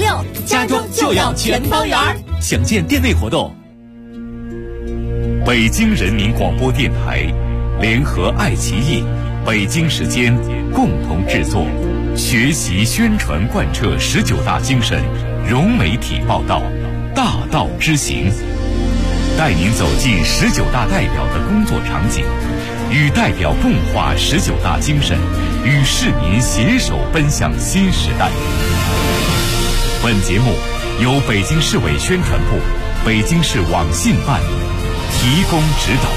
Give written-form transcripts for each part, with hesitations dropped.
6，家装就要全方圆。 详见店内活动。北京人民广播电台联合爱奇艺、北京时间共同制作，学习宣传贯彻19大精神，融媒体报道，大道之行，带您走进19大代表的工作场景，与代表共话19大精神，与市民携手奔向新时代。本节目由北京市委宣传部、北京市网信办提供指导。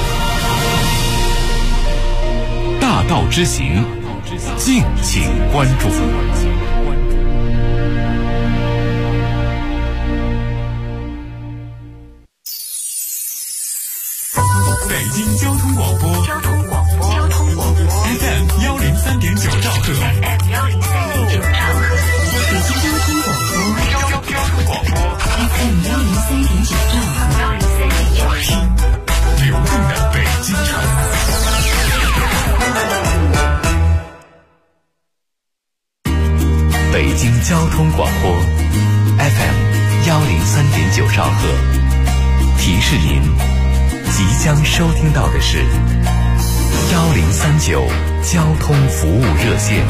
大道之行，敬请关注。北京交通广播FM 103.9兆赫， 北京交通广播 FM 103.9兆赫， 流动的北京城。北京交通广播 FM 103.9兆赫，提示您即将收听到的是1039交通服务热线。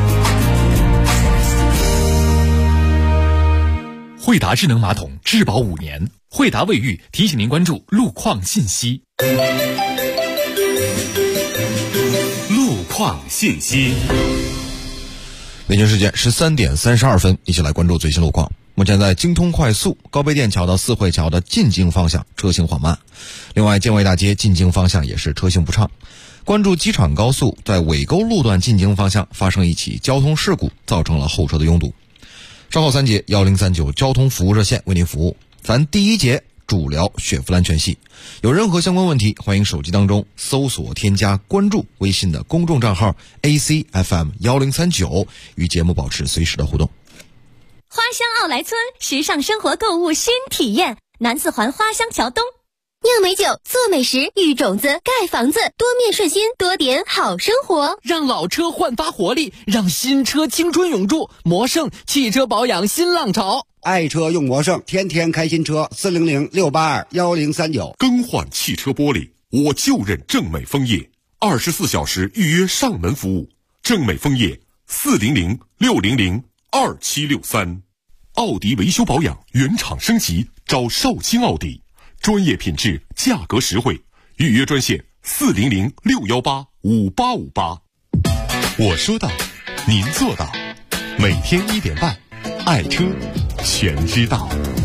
惠达智能马桶质保5年，惠达卫浴提醒您关注路况信息。路况信息。 北京时间13点32分，一起来关注最新路况。目前在京通快速高碑店桥到四惠桥的进京方向车行缓慢，另外建卫大街进京方向也是车行不畅。关注机场高速在尾沟路段进京方向发生一起交通事故，造成了后车的拥堵。稍后3节1039交通服务热线为您服务。咱第一节主聊雪佛兰全系，有任何相关问题，欢迎手机当中搜索添加关注微信的公众账号 ACFM1039，与节目保持随时的互动。 花乡奥莱村时尚生活购物新体验，南四环花乡桥东。 酿美酒，做美食，育种子，盖房子，多面顺心，多点好生活。 让老车焕发活力，让新车青春永驻。魔盛汽车保养新浪潮， 爱车用魔盛，天天开新车。400-682-1039。 更换汽车玻璃，我就认正美枫叶，24小时预约上门服务。正美枫叶400-600-2763。奥迪维修保养原厂升级，找少卿奥迪，专业品质，价格实惠。预约专线400-618-5858。 我说到，您做到。每天1点半，爱车全知道。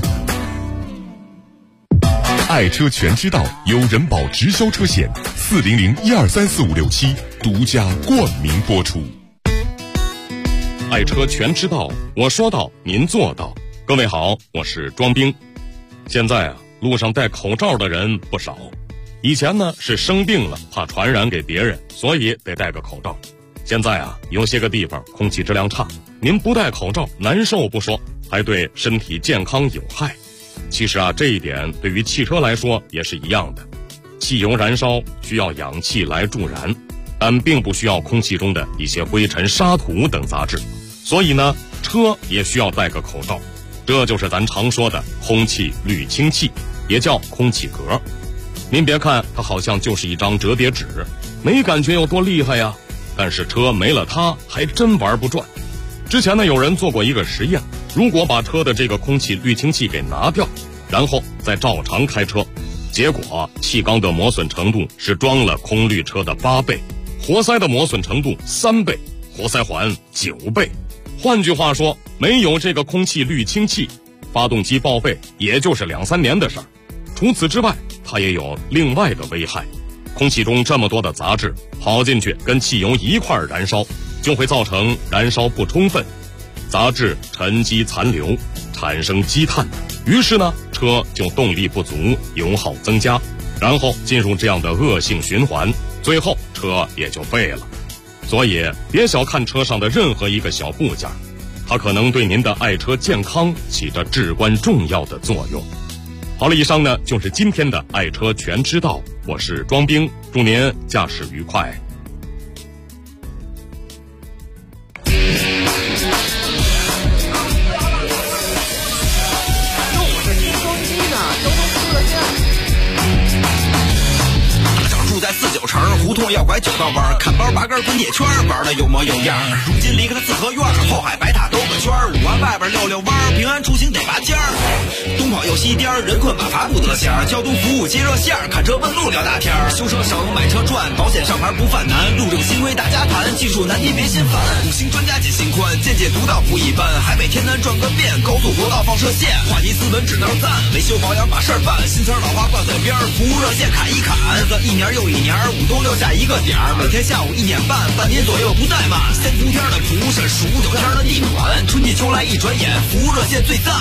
爱车全知道由人保直销车险400-1234567独家冠名播出。 爱车全知道，我说到，您做到。各位好，我是庄兵。现在路上戴口罩的人不少。以前呢是生病了怕传染给别人，所以得戴个口罩。现在有些个地方空气质量差，您不戴口罩难受不说，还对身体健康有害。其实这一点对于汽车来说也是一样的。汽油燃烧需要氧气来助燃，但并不需要空气中的一些灰尘、沙土等杂质，所以呢，车也需要戴个口罩。这就是咱常说的空气滤清器，也叫空气格。您别看它好像就是一张折叠纸，没感觉有多厉害呀，但是车没了它还真玩不转。之前呢，有人做过一个实验，如果把车的这个空气滤清器给拿掉，然后再照常开车，结果气缸的磨损程度是装了空滤车的8倍，活塞的磨损程度3倍，活塞环9倍。换句话说，没有这个空气滤清器，发动机报废也就是2-3年的事儿。除此之外，它也有另外的危害。空气中这么多的杂质跑进去跟汽油一块儿燃烧，就会造成燃烧不充分，杂质沉积残留，产生积碳，于是呢，车就动力不足，油耗增加，然后进入这样的恶性循环，最后车也就废了。所以别小看车上的任何一个小部件，它可能对您的爱车健康起着至关重要的作用。好了，以上呢就是今天的爱车全知道，我是庄兵，祝您驾驶愉快。 动要拐9道弯，看包8根滚铁圈，玩的有模有样。如今离开了四合院，后海白塔兜个圈，5环外边溜溜弯，平安出行得拔尖儿。东跑又西颠，人困马乏不得闲，交通服务接热线，看车问路聊大天，修车省买车赚，保险上牌不犯难，路政新规大家谈，技术难题别心烦。5星专家解心宽，见解独到不一般，海北天南转个遍，高速国道放射线，话题斯文只能赞，维修保养把事儿办，新词老话挂嘴边，服务热线砍一砍，1年又1年，5冬6夏一个点儿，每天下午1点半，半年左右不怠慢。3伏天的蒲是数9天的地暖，春季秋来一转眼，服务热线最赞。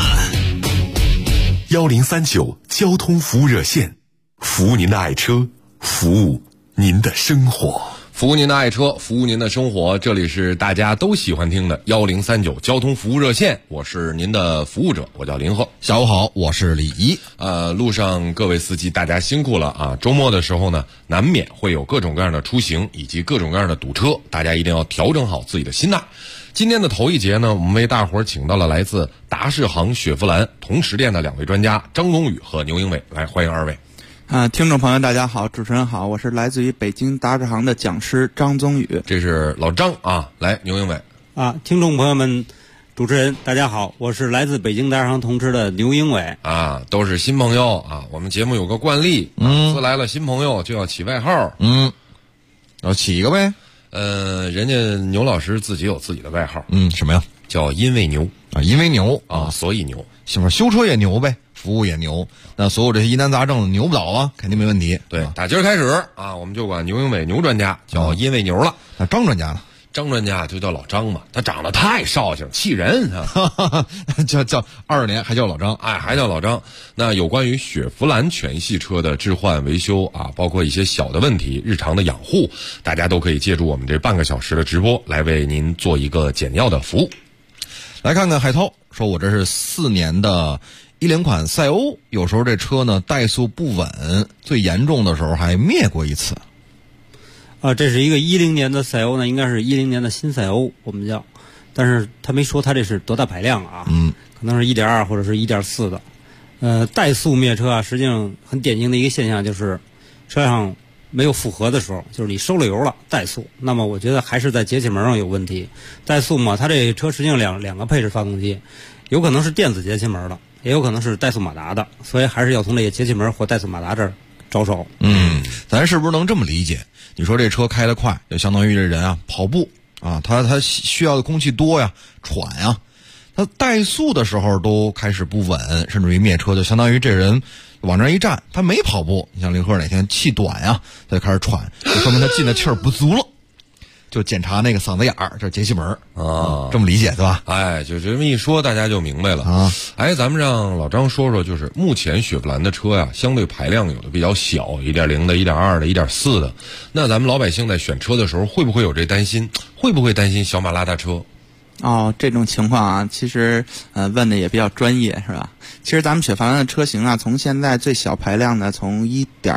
1039交通服务热线，服务您的爱车，服务您的生活。 服务您的爱车，服务您的生活，这里是大家都喜欢听的1039交通服务热线，我是您的服务者，我叫林鹤。 下午好，我是李怡。 路上各位司机大家辛苦了啊！周末的时候呢，难免会有各种各样的出行以及各种各样的堵车，大家一定要调整好自己的心态。今天的头一节呢，我们为大伙儿请到了来自达世行雪佛兰同池店的2位专家张宗宇和牛英伟，来欢迎2位。 听众朋友大家好，主持人好，我是来自于北京达世行的讲师张宗宇。 这是老张啊，来牛英伟。 听众朋友们，主持人大家好，我是来自北京达世行同池的牛英伟。 都是新朋友啊，我们节目有个惯例，每次来了新朋友就要起外号。 要起一个呗。 人家牛老师自己有自己的外号。 什么呀？ 叫因为牛啊，因为牛啊，所以牛。 媳妇修车也牛呗，服务也牛，那所有这些疑难杂症牛不倒啊，肯定没问题。 对，打今儿开始啊，我们就管牛英伟牛专家叫因为牛了。 那张专家呢？ 张专家就叫老张嘛，他长得太绍兴，气人啊！叫20年还叫老张， 还叫老张。那有关于雪佛兰全系车的置换维修啊，包括一些小的问题、日常的养护，大家都可以借助我们这半个小时的直播来为您做一个简要的服务。 来看看海涛说，我这是4年的10款赛欧，有时候这车呢怠速不稳，最严重的时候还灭过一次。 这是一个10年的赛欧呢，应该是10年的新赛欧，我们叫，但是他没说他这是多大排量啊，可能是1.2或者是1.4的。怠速灭车啊，实际上很典型的一个现象就是车上没有负荷的时候，就是你收了油了怠速，那么我觉得还是在节气门上有问题。怠速嘛，它这车实际上两个配置发动机，有可能是电子节气门的，也有可能是怠速马达的，所以还是要从这个节气门或怠速马达这儿着手。 咱是不是能这么理解？你说这车开得快，就相当于这人啊跑步啊，他需要的空气多呀，喘呀，他怠速的时候都开始不稳，甚至于灭车，就相当于这人往这一站，他没跑步。你像林鹤哪天气短呀，他就开始喘，就说明他进的气儿不足了，就检查那个嗓子眼儿，这节气门啊，这么理解对吧？ 就这么一说，大家就明白了啊。咱们让老张说说，就是目前雪佛兰的车呀，相对排量有的比较小，1.0的、1.2的、1.4的。那咱们老百姓在选车的时候，会不会有这担心？会不会担心小马拉大车？ 这种情况啊，其实问的也比较专业，是吧？其实咱们雪佛兰的车型啊，从现在最小排量的，从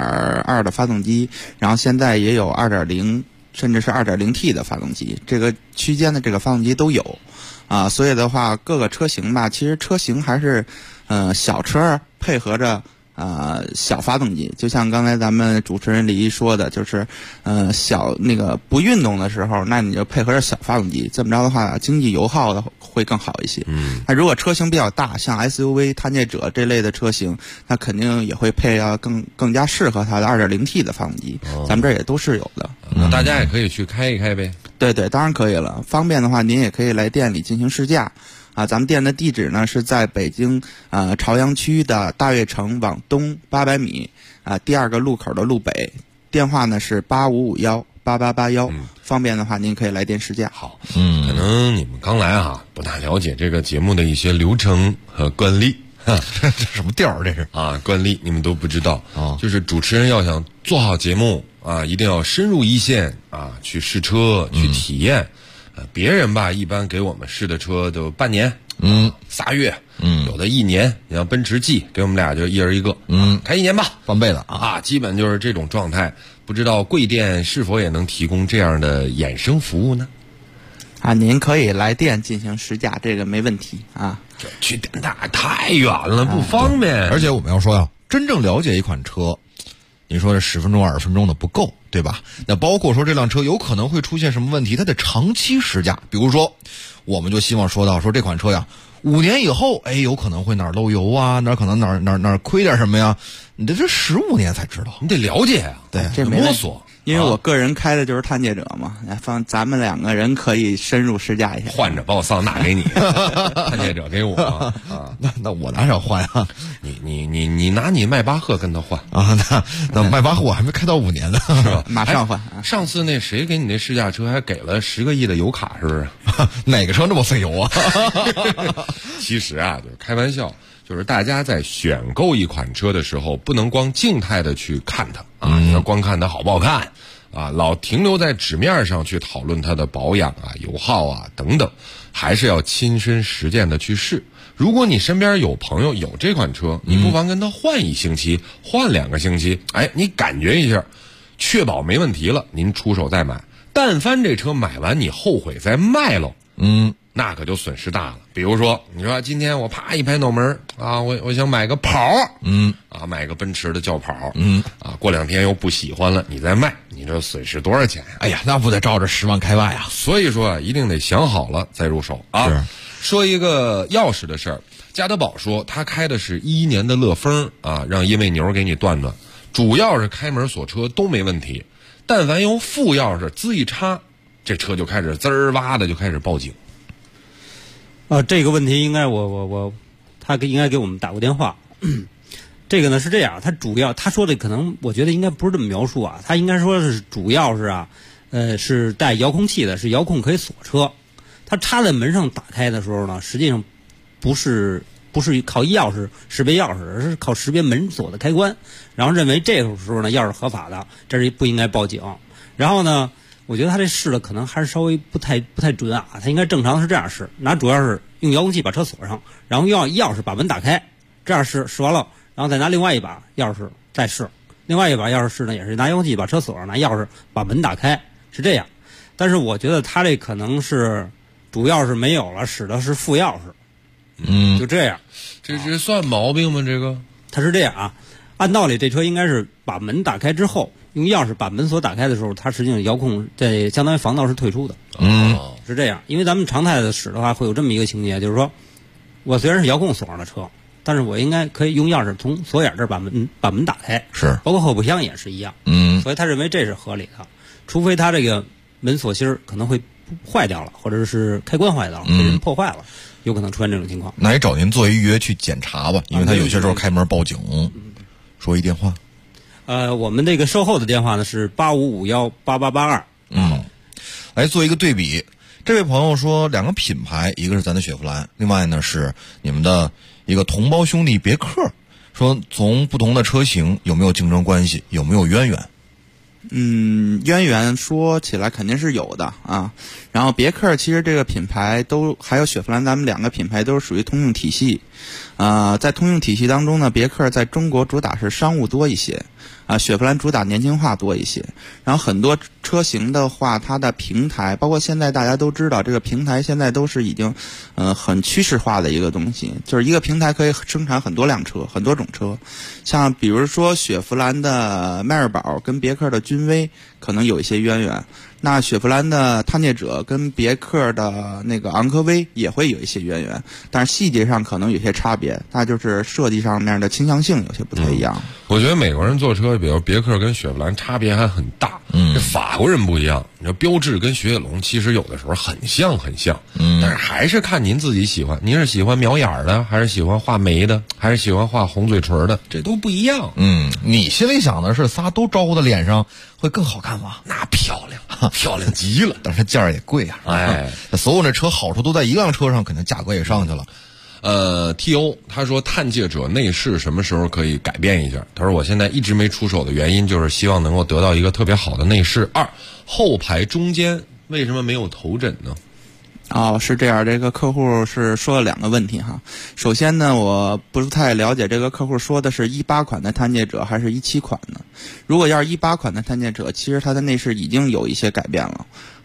1.2的发动机，然后现在也有2.0。甚至是2.0T 的发动机，这个区间的这个发动机都有，所以的话，各个车型吧，其实车型还是，小车配合着小发动机，就像刚才咱们主持人李一说的，就是小那个不运动的时候，那你就配合着小发动机，这么着的话，经济油耗的会更好一些。那如果车型比较大，像 SUV 探界者这类的车型，那肯定也会配更加适合它的2.0T 的发动机，咱们这儿也都是有的。 那大家也可以去开一开呗。 对，当然可以了。方便的话，您也可以来店里进行试驾。咱们店的地址呢是在北京朝阳区的大悦城往东800米第2个路口的路北，电话呢是85518881，方便的话您可以来店试驾。 好，可能你们刚来不大了解这个节目的一些流程和惯例。 这什么调儿？这是惯例你们都不知道就是主持人要想做好节目一定要深入一线去试车去体验。别人吧一般给我们试的车就半年，3月，有的1年。你像奔驰 G 给我们俩就一人一个，开1年吧， 翻倍了基本就是这种状态。不知道贵店是否也能提供这样的衍生服务呢？ 您可以来店进行试驾，这个没问题去店太远了，不方便。 而且我们要说真正了解一款车，你说这10分钟20分钟的不够， 对吧？那包括说这辆车有可能会出现什么问题，它得长期试驾。比如说，我们就希望说到说这款车呀，5年以后，有可能会哪儿漏油啊，哪儿可能哪儿亏点什么呀？你这15年才知道， 你得了解呀， 对， 这没摸索。 因为我个人开的就是探界者嘛，咱们2个人可以深入试驾一下。 换着把我桑塔纳给你，探界者给我啊。 那我拿啥换啊？ 你拿你迈巴赫跟他换啊？那迈巴赫我还没开到5年呢， 是吧？ 马上换。 上次那谁给你那试驾车还给了10个亿的油卡，是不是？ 哪个车那么费油啊？ 其实啊，就是开玩笑。就是大家在选购一款车的时候，不能光静态的去看它啊，你要光看它好不好看啊，老停留在纸面上去讨论它的保养啊、油耗啊等等，还是要亲身实践的去试。如果你身边有朋友有这款车，你不妨跟他换1星期，换2个星期，你感觉一下，确保没问题了，您出手再买。但凡这车买完你后悔再卖喽，那可就损失大了。比如说，你说今天我啪一拍脑门啊，我想买个跑，买个奔驰的轿跑，过2天又不喜欢了，你再卖，你这损失多少钱呀？ 哎呀，那不得照着10万开外啊！ 所以说一定得想好了再入手啊。说一个钥匙的事儿，加德宝说他开的是11年的乐风啊，让因为牛给你断断，主钥匙开门锁车都没问题，但凡用副钥匙滋一插，这车就开始滋儿哇的就开始报警。 这个问题应该他应该给我们打过电话。这个呢是这样，他说的可能我觉得应该不是这么描述啊，他应该说是主钥匙啊，是带遥控器的，是遥控可以锁车。他插在门上打开的时候呢，实际上不是靠钥匙识别钥匙，而是靠识别门锁的开关，然后认为这个时候呢钥匙合法的，这是不应该报警。然后呢，我觉得他这试的可能还是稍微不太准啊，他应该正常是这样试，拿主钥匙用遥控器把车锁上，然后用钥匙把门打开，这样试完了，然后再拿另外一把钥匙再试，另外一把钥匙试呢也是拿遥控器把车锁上，拿钥匙把门打开，是这样。但是我觉得他这可能是主钥匙没有了，使的是副钥匙，就这样。 这算毛病吗？这个他是这样啊，按道理这车应该是把门打开之后，用钥匙把门锁打开的时候，它实际上遥控这相当于防盗是退出的。是这样，因为咱们常态的使的话会有这么一个情节，就是说我虽然是遥控锁上的车，但是我应该可以用钥匙从锁眼这儿把门打开， 是包括后备箱也是一样。所以他认为这是合理的，除非他这个门锁芯可能会坏掉了，或者是开关坏掉了，被人破坏了，有可能出现这种情况。 那也找您做一预约去检查吧，因为他有些时候开门报警。说一电话。 我们这个售后的电话呢是85518882。 来做一个对比。这位朋友说2个品牌，一个是咱的雪佛兰，另外呢是你们的一个同胞兄弟别克，说从不同的车型有没有竞争关系，有没有渊源？ 渊源说起来肯定是有的啊。然后别克其实这个品牌还有雪佛兰，咱们2个品牌都是属于通用体系。在通用体系当中呢，别克在中国主打是商务多一些，雪佛兰主打年轻化多一些。然后很多车型的话，它的平台，包括现在大家都知道，这个平台现在都是已经很趋势化的一个东西，就是一个平台可以生产很多辆车，很多种车。像比如说雪佛兰的迈锐宝跟别克的君威可能有一些渊源，那雪佛兰的探界者跟别克的那个昂科威也会有一些渊源，但是细节上可能有些差别，那就是设计上面的倾向性有些不太一样。 我觉得美国人做车，比如别克跟雪佛兰差别还很大。这法国人不一样，你说标致跟雪铁龙其实有的时候很像，但是还是看您自己喜欢，您是喜欢描眼的，还是喜欢画眉的，还是喜欢画红嘴唇的，这都不一样。 你心里想的是仨都招呼到脸上会更好看吗？ 那漂亮，漂亮极了， 但是价儿也贵啊。所有这车好处都在一辆车上，肯定价格也上去了。 TO 他说探界者内饰什么时候可以改变一下？他说我现在一直没出手的原因就是希望能够得到一个特别好的内饰。后排中间为什么没有头枕呢？ 是这样，这个客户是说了2个问题哈。首先呢，我不是太了解这个客户说的是18款的探界者还是17款呢？如果要是18款的探界者，其实它的内饰已经有一些改变了。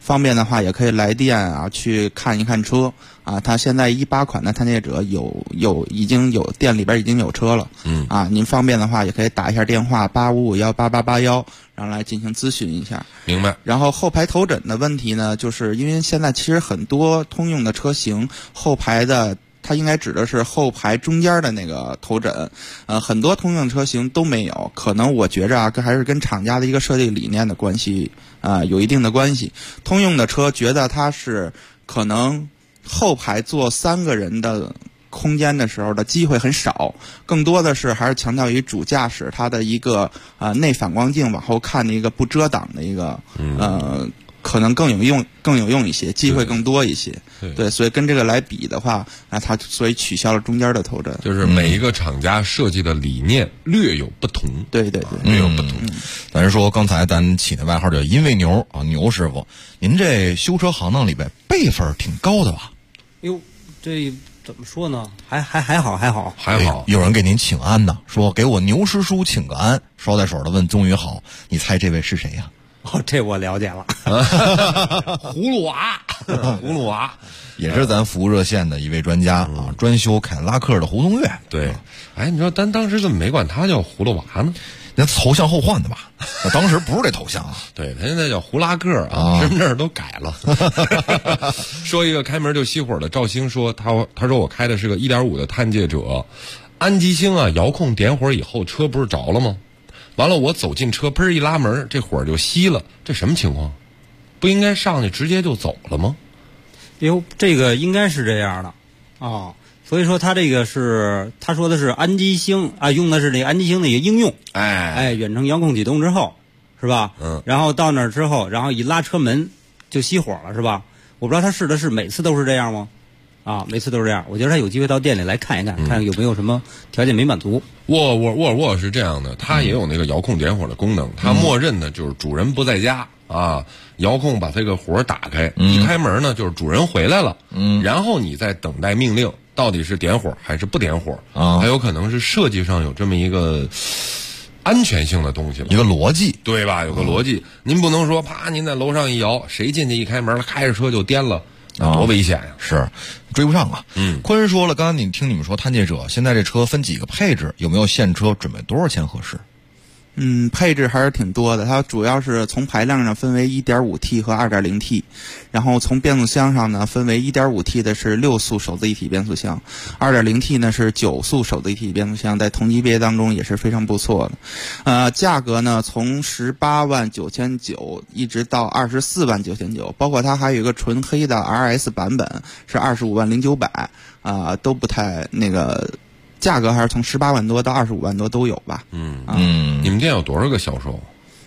方便的话也可以来店啊去看一看车啊。它现在18款的探界者已经有店里边已经有车了，您方便的话也可以打一下电话85518881，然后来进行咨询一下。 明白。 然后后排头枕的问题呢，就是因为现在其实很多通用的车型后排的。它应该指的是后排中间的那个头枕，很多通用车型都没有，可能我觉着啊，还是跟厂家的一个设计理念的关系有一定的关系。通用的车觉得它是可能后排坐3个人的空间的时候的机会很少，更多的是还是强调于主驾驶它的一个内反光镜往后看的一个不遮挡的一个可能更有用一些，机会更多一些。对，所以跟这个来比的话，它所以取消了中间的头枕。 就是每一个厂家设计的理念略有不同。 对， 略有不同。 咱说刚才咱起的外号叫因为牛啊，牛师傅，您这修车行当里边辈分挺高的吧？ 哟，这怎么说呢？还好。 有人给您请安呢，说给我牛师叔请个安，捎带手的问终于好，你猜这位是谁呀？ 这我了解了， 葫芦娃也是咱服务热线的一位专家啊，专修凯迪拉克的胡同岳。 对，你说咱当时怎么没管他叫葫芦娃呢？ 那头像后换的吧？当时不是这头像啊。 对，他现在叫胡拉个啊，身份证都改了。说一个开门就熄火的赵兴说，他说我开的是个 1.5 的探界者，安吉星啊，遥控点火以后车不是着了吗？完了，我走进车，砰一拉门，这火就熄了，这什么情况？不应该上去直接就走了吗？ 哟，这个应该是这样的所以说他这个是他说的是安吉星啊，用的是那个安吉星的一个应用，远程遥控启动之后，是吧？然后到那儿之后，然后一拉车门就熄火了，是吧？我不知道他试的是每次都是这样吗？每次都是这样。我觉得他有机会到店里来看一看，看有没有什么条件没满足。 沃尔沃是这样的，它也有那个遥控点火的功能，它默认的就是主人不在家遥控把这个火打开，一开门呢就是主人回来了，然后你再等待命令，到底是点火还是不点火还有可能是设计上有这么一个安全性的东西了， 一个逻辑， 对吧？有个逻辑，您不能说啪，您在楼上一摇，谁进去一开门，开着车就颠了。多危险呀！ 是追不上啊。坤说了，刚刚听你们说探界者现在这车分几个配置，有没有现车？准备多少钱合适？ 配置还是挺多的，它主要是从排量上分为 1.5T 和 2.0T， 然后从变速箱上呢分为 1.5T 的是6速手自一体变速箱， 2.0T 呢是9速手自一体变速箱，在同级别当中也是非常不错的。价格呢从18.999万一直到24.999万，包括它还有一个纯黑的 RS 版本是25.09万都不太那个。价格还是从18万多到25万多都有吧。 你们店有多少个销售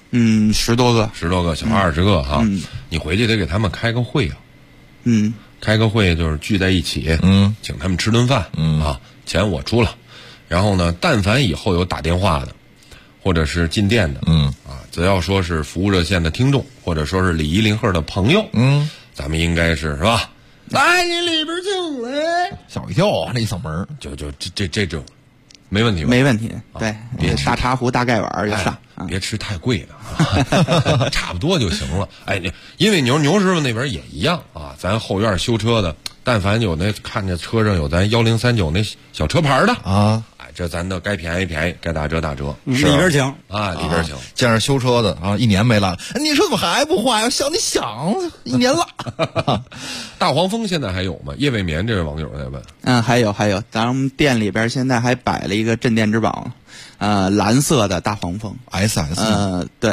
？10多个， 小20个哈。你回去得给他们开个会啊。开个会就是聚在一起，请他们吃顿饭，钱我出了。然后呢，但凡以后有打电话的，或者是进店的，只要说是服务热线的听众，或者说是李一林鹤的朋友，咱们应该是吧？来，你里边请来， 吓我一跳啊！那一嗓门， 就这种，没问题吧？ 没问题，对，别大茶壶大盖碗就上， 别吃太贵的，差不多就行了。因为牛师傅那边也一样咱后院修车的，但凡有那看见车上有咱1039那小车牌的这咱都该便宜便宜，该打折打折， 里边请里边请。 见着修车的1年没来，你说怎么还不换呀？想你想1年了。 大黄蜂现在还有吗？夜未眠这位网友在问。 还有，咱们店里边现在还摆了一个镇店之宝，蓝色的大黄蜂 SS， 对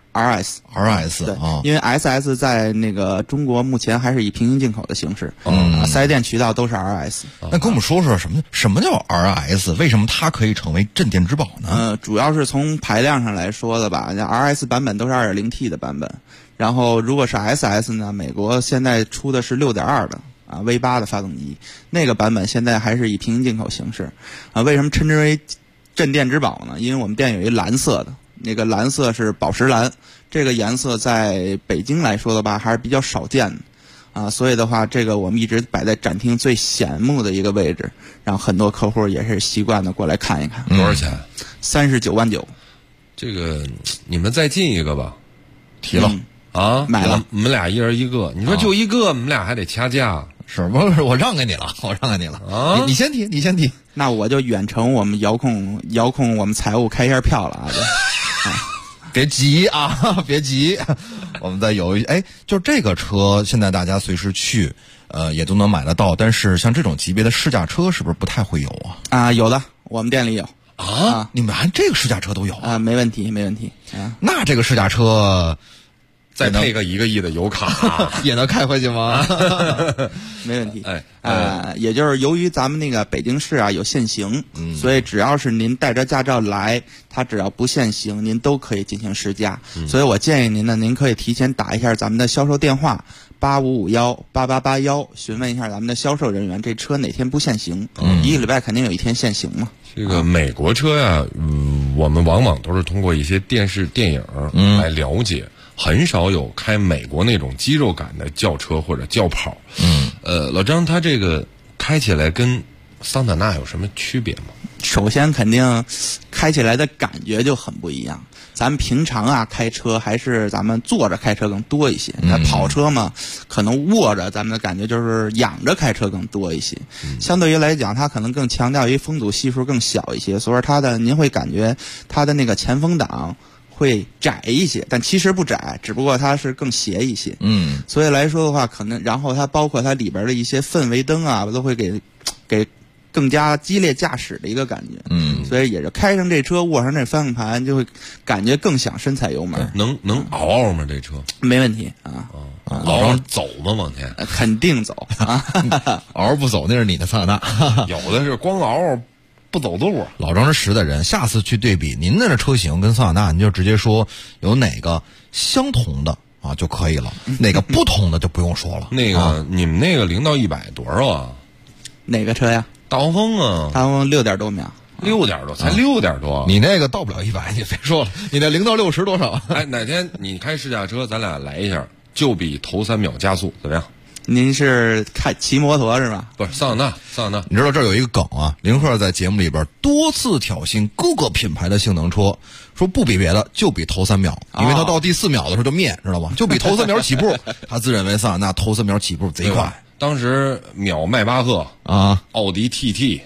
RS 对因为 SS 在那个中国目前还是以平行进口的形式，4S店渠道都是 RS。 那跟我们说说什么叫 RS？ 为什么它可以成为镇店之宝呢？ 主要是从排量上来说的吧，RS 版本都是 2.0T 的版本，然后如果是 SS 呢，美国现在出的是6.2的V8 的发动机，那个版本现在还是以平行进口形式为什么称之为镇店之宝呢？因为我们店有一蓝色的，那个蓝色是宝石蓝，这个颜色在北京来说的吧还是比较少见的所以的话这个我们一直摆在展厅最显目的一个位置，让很多客户也是习惯的过来看一看。 多少钱 ？39.9万。 这个你们再进一个吧， 提了啊， 买了。 我们俩一人一个，你说就一个，我们俩还得掐架。 是不是？我让给你了，啊！你先提。 那我就远程我们遥控我们财务开一下票了啊！ 别急啊，别急，我们再就这个车，现在大家随时去，也都能买得到。但是像这种级别的试驾车，是不是不太会有啊？ 啊，有的，我们店里有啊。你们还这个试驾车都有啊？没问题啊。 那这个试驾车。 再配个1个亿的油卡， 也能开回去吗？ 没问题。也就是由于咱们那个北京市啊有限行，所以只要是您带着驾照来，它只要不限行，您都可以进行试驾。所以我建议您呢，您可以提前打一下咱们的销售电话85518881，询问一下咱们的销售人员，这车哪天不限行？一个礼拜肯定有一天限行嘛。 这个美国车呀，我们往往都是通过一些电视电影来了解。很少有开美国那种肌肉感的轿车或者轿跑。老张，他这个开起来跟桑塔纳有什么区别吗？ 首先，肯定开起来的感觉就很不一样。咱们平常啊开车还是咱们坐着开车更多一些。那跑车嘛，可能卧着，咱们的感觉就是仰着开车更多一些。相对于来讲，它可能更强调于风阻系数更小一些，所以您会感觉它的那个前风挡会窄一些，但其实不窄，只不过它是更斜一些。所以来说的话，可能然后它包括它里边的一些氛围灯啊，都会给更加激烈驾驶的一个感觉。所以也是开上这车，握上这方向盘，就会感觉更想深踩油门。 能嗷吗？这车没问题啊。 老张走吗？往前肯定走啊。 嗷不走那是你的桑塔纳， 有的是光嗷不走路。 老张是实在人，下次去对比您的车型跟桑塔纳，你就直接说有哪个相同的啊就可以了，哪个不同的就不用说了。 那个你们那个0到100多少啊？ 哪个车呀？ 大黄蜂啊， 大黄蜂6点多秒 ，6点多，才6点多。 你那个到不了100，你别说了，你那0到60多少？ 哪天你开试驾车，咱俩来一下，就比头3秒加速，怎么样？ 您是骑摩托是吧？ 不是桑塔纳。 你知道这儿有一个梗啊，林鹤在节目里边多次挑衅各个品牌的性能车，说不比别的，就比头3秒，因为他到第4秒的时候就灭，知道吧？就比头3秒起步，他自认为桑塔纳头3秒起步贼快。 当时秒迈巴赫啊， 奥迪 TT，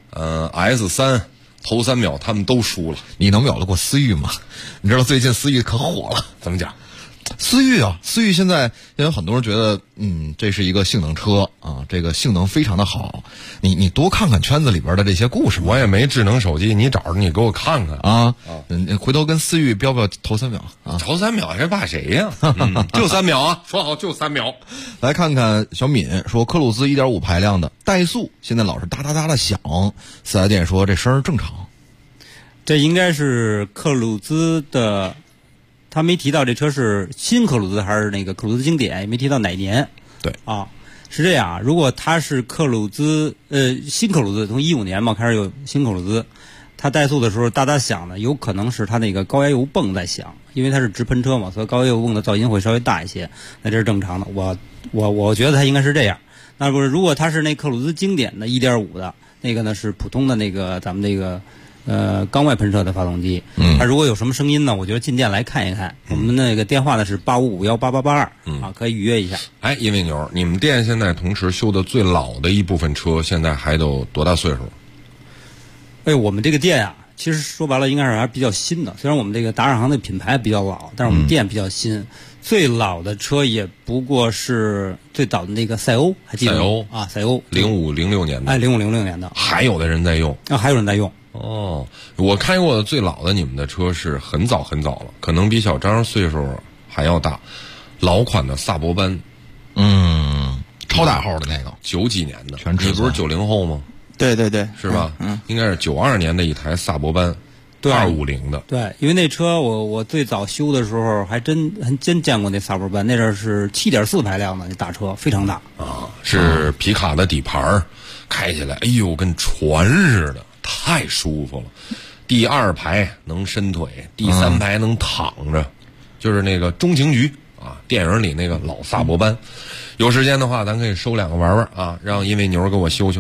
S3头3秒他们都输了。 你能秒得过思域吗？你知道最近思域可火了， 怎么讲？ 思域现在因为很多人觉得这是一个性能车啊，这个性能非常的好。你多看看圈子里边的这些故事。 我也没智能手机，你找着你给我看看啊。回头跟思域标头3秒啊。 头3秒是怕谁呀？就3秒啊，说好就3秒。 来看看小敏说，科鲁兹 1.5 排量的怠速现在老是哒哒哒的响，4S店说这声正常。 这应该是克鲁兹的。他没提到这车是新克鲁兹还是那个克鲁兹经典，也没提到哪年。 对啊，是这样啊。如果它是克鲁兹新克鲁兹，从15年嘛开始有新克鲁兹，它怠速的时候哒哒响呢，有可能是它那个高压油泵在响，因为它是直喷车嘛，所以高压油泵的噪音会稍微大一些，那这是正常的。我觉得它应该是这样。那不是，如果它是那克鲁兹经典的 1.5 的那个呢，是普通的那个咱们那个。缸外喷射的发动机，它如果有什么声音呢？我觉得进店来看一看。我们那个电话呢是85518882，啊，可以预约一下。 哎，因为牛，你们店现在同时修的最老的一部分车，现在还都多大岁数？ 哎，我们这个店啊，其实说白了应该是还比较新的。虽然我们这个打赏行的品牌比较老，但是我们店比较新。最老的车也不过是最早的那个赛欧，还记得吗？赛欧 05、06年的。 哎，05、06年的。 还有的人在用啊，还有人在用。 哦，我开过的最老的你们的车是很早很早了，可能比小张岁数还要大，老款的萨博班， 超大号的那个 ，90几年的， 全你不是90后吗？ 对， 是吧？应该是92年的一台萨博班，250的。 对，因为那车我最早修的时候还真见过那萨博班，那阵是7.4排量的那大车，非常大啊，是皮卡的底盘，开起来哎呦跟船似的。太舒服了，第2排能伸腿，第3排能躺着，就是那个中情局啊，电影里那个老萨博班。有时间的话，咱可以收2个玩玩啊，让因为牛给我修修。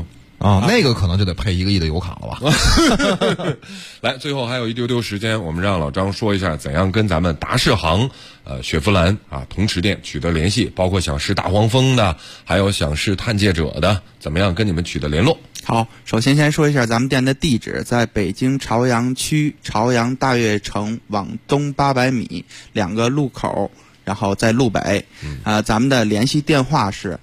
啊，那个可能就得配1个亿的油卡了吧？ 来，最后还有一丢丢时间，我们让老张说一下怎样跟咱们达世行、雪佛兰啊同池店取得联系，包括想试大黄蜂的，还有想试探界者的，怎么样跟你们取得联络？ 好，首先先说一下咱们店的地址，在北京朝阳区朝阳大悦城往东800米2个路口，然后在路北。咱们的联系电话是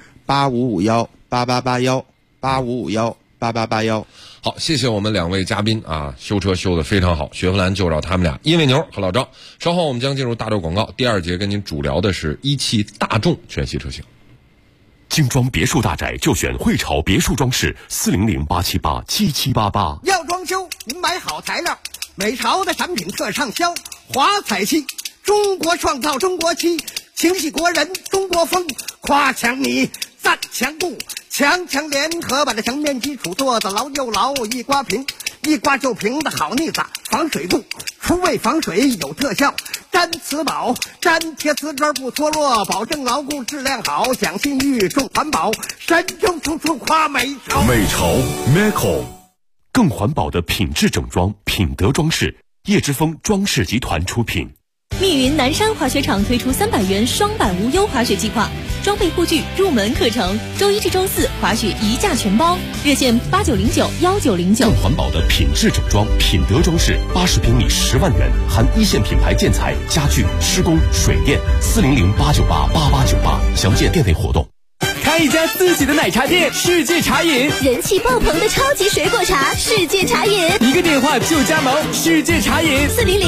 8551888185518881。 好，谢谢我们2位嘉宾啊，修车修得非常好，雪佛兰就找他们俩，因为牛和老张。稍后我们将进入大洲广告，第2节跟您主聊的是一汽大众全系车型。 精装别墅大宅就选汇潮别墅装饰，400-878-7788。 要装修，您买好材料，美潮的产品特畅销，华彩漆，中国创造中国漆，情系国人中国风，夸墙泥，赞墙布，强联合把这墙面基础做得牢又牢，一刮平，一刮就平的好腻子，防水度，除味防水有特效，粘瓷宝，粘贴瓷砖不脱落，保证牢固质量好，讲信誉重环保，神州处处夸美潮。 美潮 Meco 更环保的品质整装，品德装饰，叶之峰装饰集团出品。 密云南山滑雪场推出300元双板无忧滑雪计划，装备护具入门课程，周1至周4滑雪1价全包，热线89091909。 更环保的品质整装，品德装饰，80平米10万元，含一线品牌建材、家具、施工、水电，400-898-8898，详见店内活动。 开一家自己的奶茶店，世界茶饮， 人气爆棚的超级水果茶，世界茶饮， 一个电话就加盟，世界茶饮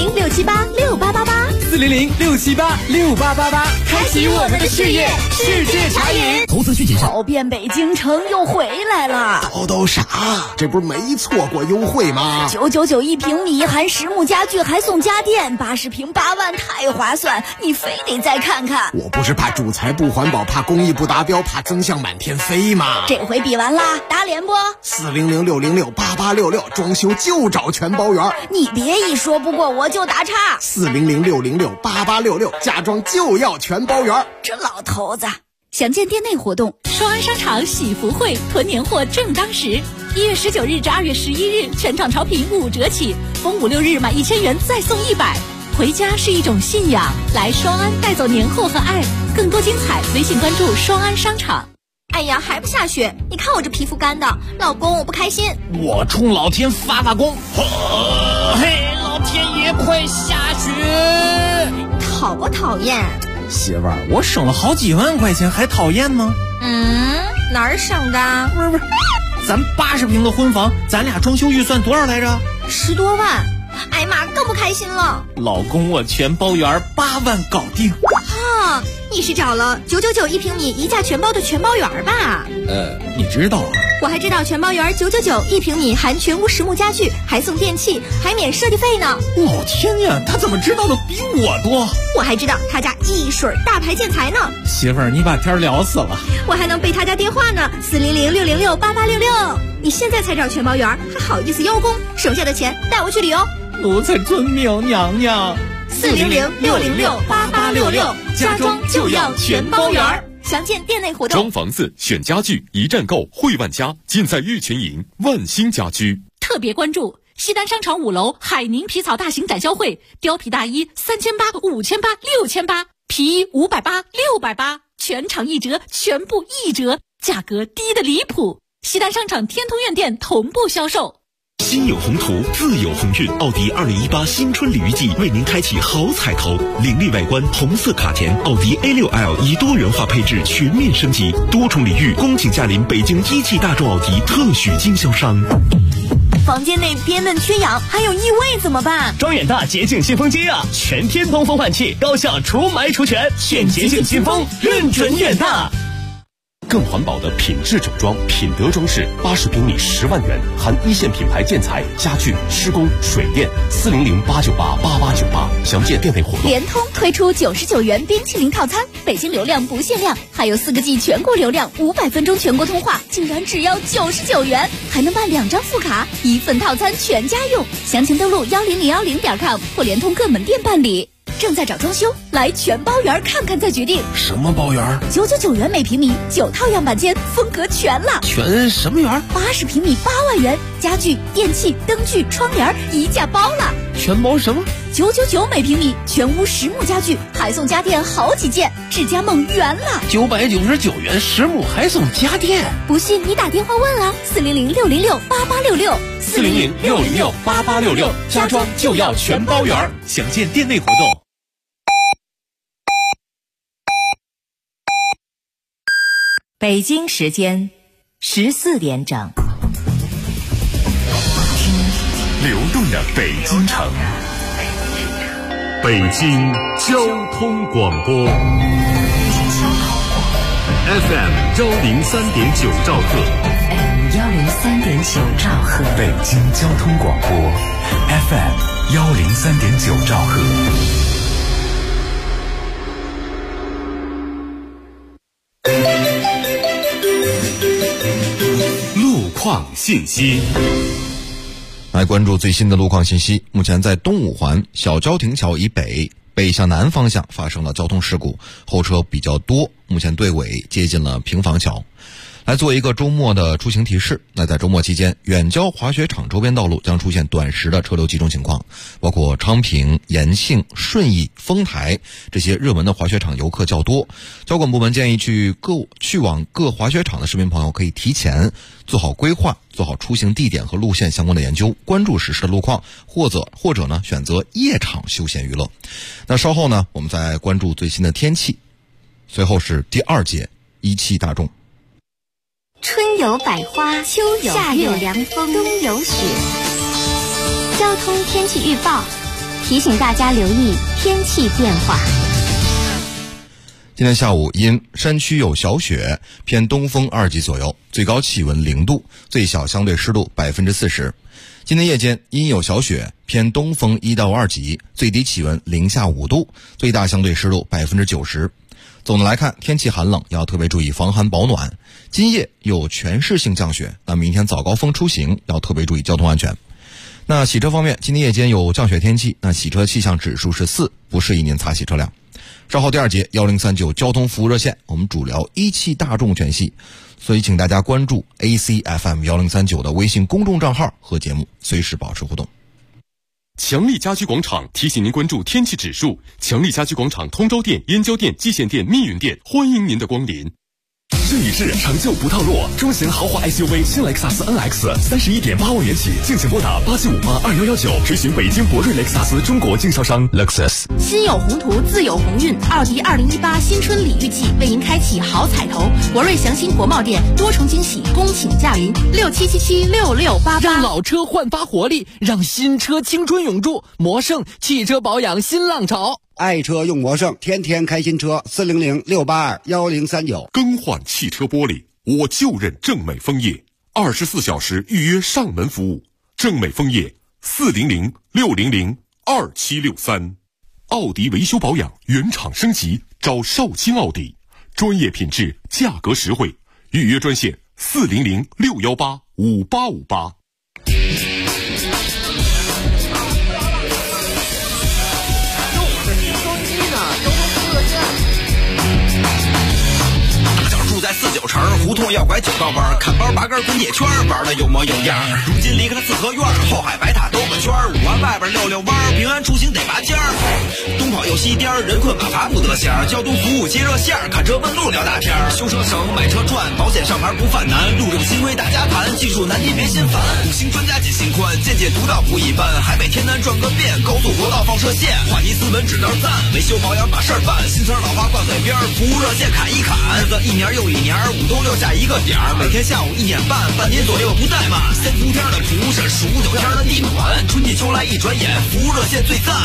400-678-6888，400-678-6888， 开启我们的事业，世界茶饮。 投资需谨慎。 跑遍北京城又回来了， 都傻，这不是没错过优惠吗 ？999一平米，含实木家具还送家电，80平8万，太划算，你非得再看看。 我不是怕主材不环保，怕工艺不达标，怕增项满天飞吗？ 这回比完啦，打脸不？400-606-8866，装修就找全包圆。你别一说不过我就打岔。 400-606-8866，家装就要全包圆。 这老头子。详见店内活动。 双安商场喜福会囤年货正当时，1月19日至2月11日，全场超频5折起，逢5、6日买1000元再送100。回家是一种信仰，来双安带走年货和爱。更多精彩，微信关注双安商场。 哎呀，还不下雪？你看我这皮肤干的，老公我不开心。 我冲老天发功，嘿，老天爷快下雪！ 讨不讨厌？ 媳妇儿，我省了好几万块钱，还讨厌吗？ 哪儿省的？ 不是，咱80平的婚房，咱俩装修预算多少来着 ？10多万。哎妈，更不开心了。 老公，我全包圆，8万搞定。 哈，你是找了999一平米1价全包的全包圆吧？ 你知道啊？ 我还知道全包圆999一平米，含全屋实木家具，还送电器，还免设计费呢。 老天呀，他怎么知道的比我多？ 我还知道他家一水大牌建材呢。 媳妇儿，你把天聊死了。 我还能背他家电话呢，400-606-8866。你现在才找全包圆，还好意思邀功？省下的钱带我去旅游。 奴才遵命，娘娘。 400-606-8866，家装就要全包圆。详见店内活动。 装房子选家具一站购，汇万家，尽在玉群营万兴家居。 特别关注西单商场5楼海宁皮草大型展销会，貂皮大衣3800、5800、6800，皮衣580、680，全场1折，全部1折，价格低得离谱。西单商场天通苑店同步销售。 心有宏图，自有鸿运。奥迪2018新春鲤鱼季为您开启好彩头，凌厉外观，红色卡钿，奥迪 A6L 以多元化配置全面升级，多重礼遇，恭请驾临北京一汽大众奥迪特许经销商。 房间内憋闷缺氧，还有异味怎么办？ 装远大洁净新风机啊，全天通风换气，高效除霾除醛，选洁净新风，认准远大。 更环保的品质整装，品德装饰，80平米10万元，含一线品牌建材、家具、施工、水电，400-898-8898，详见店内活动。 联通推出99元冰淇淋套餐，北京流量不限量，还有4个G 全国流量，500分钟全国通话，竟然只要99元，还能办2张副卡，1份套餐全家用。详情登录10010.com或联通各门店办理。 正在找装修，来全包园看看再决定。 什么包园 ？999元每平米，9套样板间，风格全了。 全什么园 ？80平米8万元，家具、电器、灯具、窗帘一价包了。 全包什么 ？999每平米，全屋实木家具，还送家电好几件，智家梦圆了。 999元实木还送家电， 不信你打电话问啊，400-606-8866。 400-606-8866，家装就要全包圆。详见店内活动。 北京时间14点整。 流动的北京城，北京交通广播 FM 103.9兆赫 103.9兆赫， 北京交通广播 FM 103.9兆赫。路况信息。 来关注最新的路况信息。目前在东五环小交亭桥以北向南方向发生了交通事故，后车比较多，目前队尾接近了平房桥。来做一个周末的出行提示。那在周末期间，远郊滑雪场周边道路将出现短时的车流集中情况，包括昌平、延庆、顺义、丰台这些热门的滑雪场游客较多。交管部门建议去往各滑雪场的市民朋友可以提前做好规划，做好出行地点和路线相关的研究，关注实时的路况，或者呢选择夜场休闲娱乐。那稍后呢，我们再关注最新的天气。随后是第2节一汽大众。 春有百花，秋有夏有凉风，冬有雪。交通天气预报提醒大家留意天气变化。 今天下午因山区有小雪，偏东风2级左右，最高气温0度，最小相对湿度40%。今天夜间因有小雪，偏东风1到2级，最低气温零下5度，最大相对湿度90%。总的来看，天气寒冷，要特别注意防寒保暖。今夜有全市性降雪，那明天早高峰出行要特别注意交通安全。那洗车方面，今天夜间有降雪天气，那洗车气象指数是4，不适宜您擦洗车辆。稍后第2节1039交通服务热线，我们主聊一汽大众全系，所以请大家关注 ACFM 1039的微信公众账号和节目，随时保持互动。 强力家居广场提醒您关注天气指数。强力家居广场通州店、燕郊店、蓟县店、密云店，欢迎您的光临。 这一致成就不套路，中型豪华 SUV 新雷克萨斯 NX 31.8万元起，敬请拨打87582119，垂询北京博瑞雷克萨斯中国经销商 Lexus。 心有宏图，自有鸿运。奥迪2018新春礼遇季为您开启好彩头，博瑞祥鑫国贸店多重惊喜，恭请驾临67776688， 让老车焕发活力，让新车青春永驻。魔盛汽车保养新浪潮。 爱车用魔盛，天天开新车，400-682-1039。 更换汽车玻璃，我就认正美枫叶，24小时预约上门服务。正美枫叶400-600-2763。奥迪维修保养原厂升级，找少卿奥迪，专业品质，价格实惠。预约专线400-618-5858。 在49城胡同要拐9道弯，看包拔根滚铁圈，玩的有模有样。如今离开了四合院，后海白塔兜个圈，5环外边溜弯，平安出行得拔尖儿。东跑又西颠，人困马乏不得闲。交通服务接热线，看车问路聊大天。修车省，买车赚，保险上牌不犯难。路政新规大家谈，技术难题别心烦。5星专家进心宽，见解独到不一般。海北天南转个遍，高速国道放射线。话题斯文指道赞，维修保养把事儿办。新词老话挂嘴边，服务热线砍一砍。日子一年又一年，5都留下一个点儿，每天下午1点半，半年左右不怠慢。3伏天的蒲是19天的地暖，春季秋来一转眼，服务热线最赞。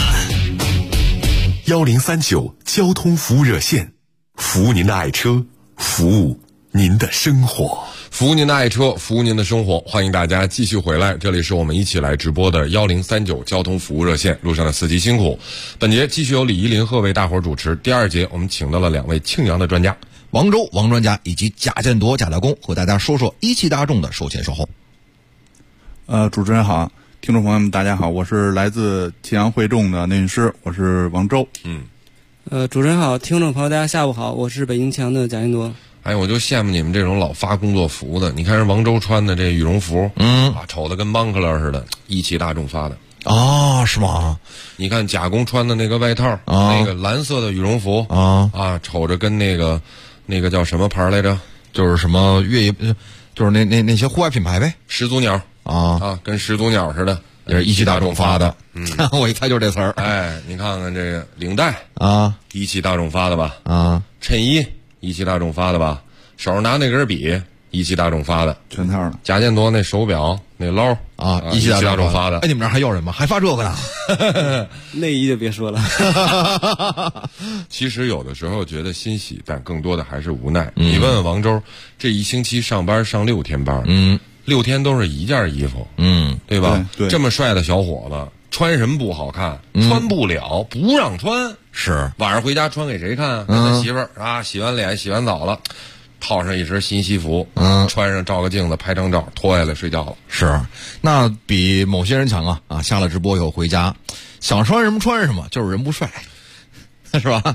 1039交通服务热线，服务您的爱车，服务您的生活。 服务您的爱车，服务您的生活，欢迎大家继续回来，这里是我们一起来直播的1039交通服务热线，路上的司机辛苦。本节继续由李依林和为大伙主持。第2节我们请到了2位庆阳的专家， 王周王专家以及贾建铎贾大工，和大家说说一汽大众的售前售后。 主持人好， 听众朋友们，大家好，我是来自祁阳汇众的内运师，我是王周。 主持人好，听众朋友大家下午好，我是北京祁阳的贾云多。 哎，我就羡慕你们这种老发工作服的。你看人王周穿的这羽绒服，瞅得跟邦克勒似的，一汽大众发的。 哦，是吗？ 你看贾工穿的那个外套，那个蓝色的羽绒服瞅着跟那个叫什么牌来着？ 就是什么越野，就是那些户外品牌呗。 始祖鸟跟始祖鸟似的， 也是一汽大众发的。我一猜就是这词儿。 哎，你看看这个领带一汽大众发的吧？衬衣一汽大众发的吧？手上拿那根笔一汽大众发的， 全套的。 贾建铎那手表那捞一汽大众发的。 哎，你们这儿还有人吗？还发这个呢？ 内衣就别说了。 其实有的时候觉得欣喜，但更多的还是无奈。你问问王周，这一星期上班上6天班，6天都是一件衣服，对吧？ 对， 这么帅的小伙子，穿什么不好看？穿不了，不让穿。 是晚上回家穿给谁看？给他媳妇儿洗完脸洗完澡了，套上一身新西服，穿上照个镜子拍张照，脱下来睡觉了。 是，那比某些人强啊！下了直播以后回家，想穿什么穿什么，就是人不帅，是吧？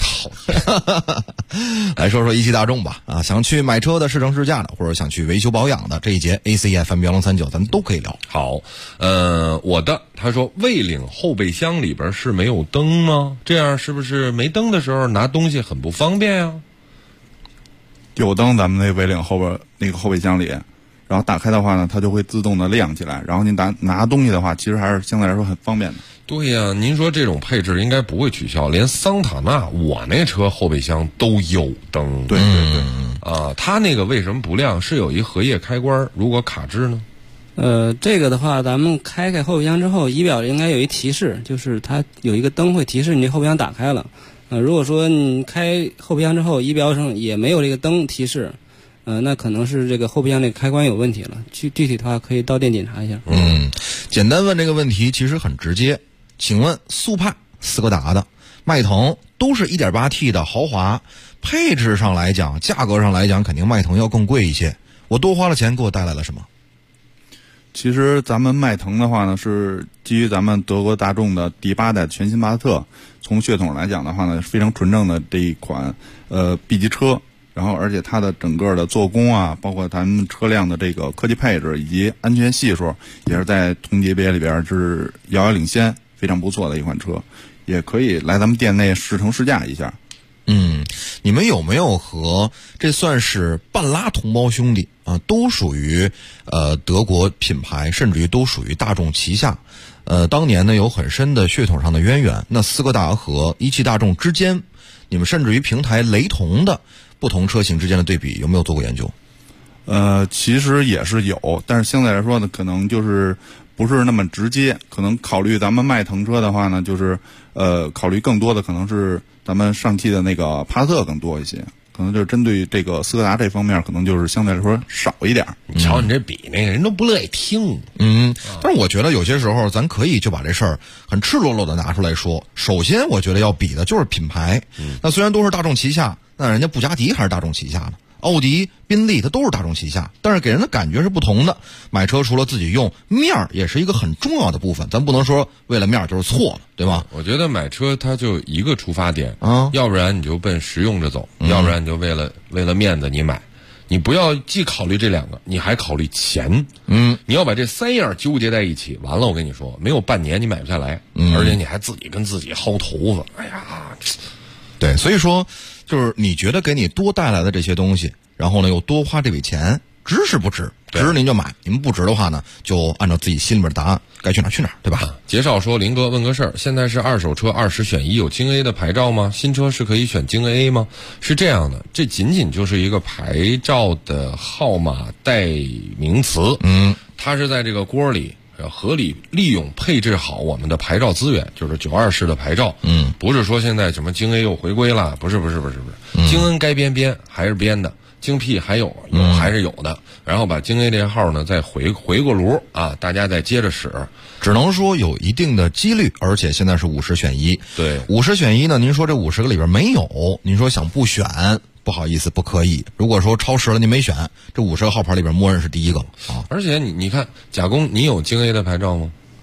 来说说一汽大众吧，想去买车的试乘试驾的，或者想去维修保养的，这一节 ACFM1039咱们都可以聊。 好，他说魏领后备箱里边是没有灯吗？这样是不是没灯的时候拿东西很不方便啊？ 有灯，咱们那魏领后边那个后备箱里，然后打开的话呢，它就会自动的亮起来，然后您拿东西的话，其实还是相对来说很方便的。 对呀，您说这种配置应该不会取消，连桑塔纳我那车后备箱都有灯。 对， 它那个为什么不亮？是有一荷叶开关，如果卡滞呢？ 这个的话，咱们开后备箱之后，仪表应该有一提示，就是它有一个灯会提示你这后备箱打开了。如果说你开后备箱之后，仪表上也没有这个灯提示，那可能是这个后备箱这个开关有问题了。具体的话，可以到店检查一下。 简单问这个问题其实很直接。请问速派、斯柯达的、迈腾都是 1.8T 的豪华，配置上来讲，价格上来讲，肯定迈腾要更贵一些。我多花了钱，给我带来了什么？ 其实咱们迈腾的话呢，是基于咱们德国大众的第8代全新帕萨特，从血统来讲的话呢，非常纯正的这一款B 级车。然后，而且它的整个的做工啊，包括咱们车辆的这个科技配置以及安全系数，也是在同级别里边是遥遥领先，非常不错的一款车，也可以来咱们店内试乘试驾一下。 你们有没有和这算是半拉同胞兄弟啊？都属于德国品牌，甚至于都属于大众旗下。当年呢有很深的血统上的渊源。那斯柯达和一汽大众之间，你们甚至于平台雷同的不同车型之间的对比，有没有做过研究？ 其实也是有，但是相对来说呢，可能就是不是那么直接。可能考虑咱们迈腾车的话呢，就是考虑更多的可能是咱们上汽的那个帕萨特更多一些。可能就是针对这个斯柯达这方面，可能就是相对来说少一点。 你瞧你这比那个人都不乐意听。 但是我觉得有些时候咱可以就把这事儿很赤裸裸的拿出来说。首先我觉得要比的就是品牌。那虽然都是大众旗下，那人家布加迪还是大众旗下的，奥迪、宾利它都是大众旗下，但是给人的感觉是不同的。买车除了自己用，面儿也是一个很重要的部分，咱不能说为了面儿就是错的，对吧？ 我觉得买车它就一个出发点要不然你就奔实用着走，要不然你就为了面子你买。你不要既考虑这两个，你还考虑钱。你要把这3样纠结在一起，完了我跟你说，没有半年你买不下来，而且你还自己跟自己薅头发。哎呀， 对，所以说就是你觉得给你多带来的这些东西，然后呢又多花这笔钱，值是不值？值您就买，你们不值的话呢，就按照自己心里面的答案，该去哪儿去哪儿，对吧？ 介绍说，林哥问个事儿，现在是二手车20选1有京 A 的牌照吗？新车是可以选京 A 吗？是这样的，这仅仅就是一个牌照的号码代名词。它是在这个锅里合理利用配置好我们的牌照资源，就是92式的牌照。不是说现在什么京 A 又回归了，不是，京 N 该编还是编的，京 P 还有还是有的，然后把京 A 这号呢再回过炉啊，大家再接着使。 只能说有一定的几率，而且现在是50选1。 对 ，50选1呢，您说这50个里边没有，您说想不选，不好意思，不可以。如果说超时了您没选，这50个号牌里边默认是第一个了啊。 而且你看，贾工，你有京 A 的牌照吗？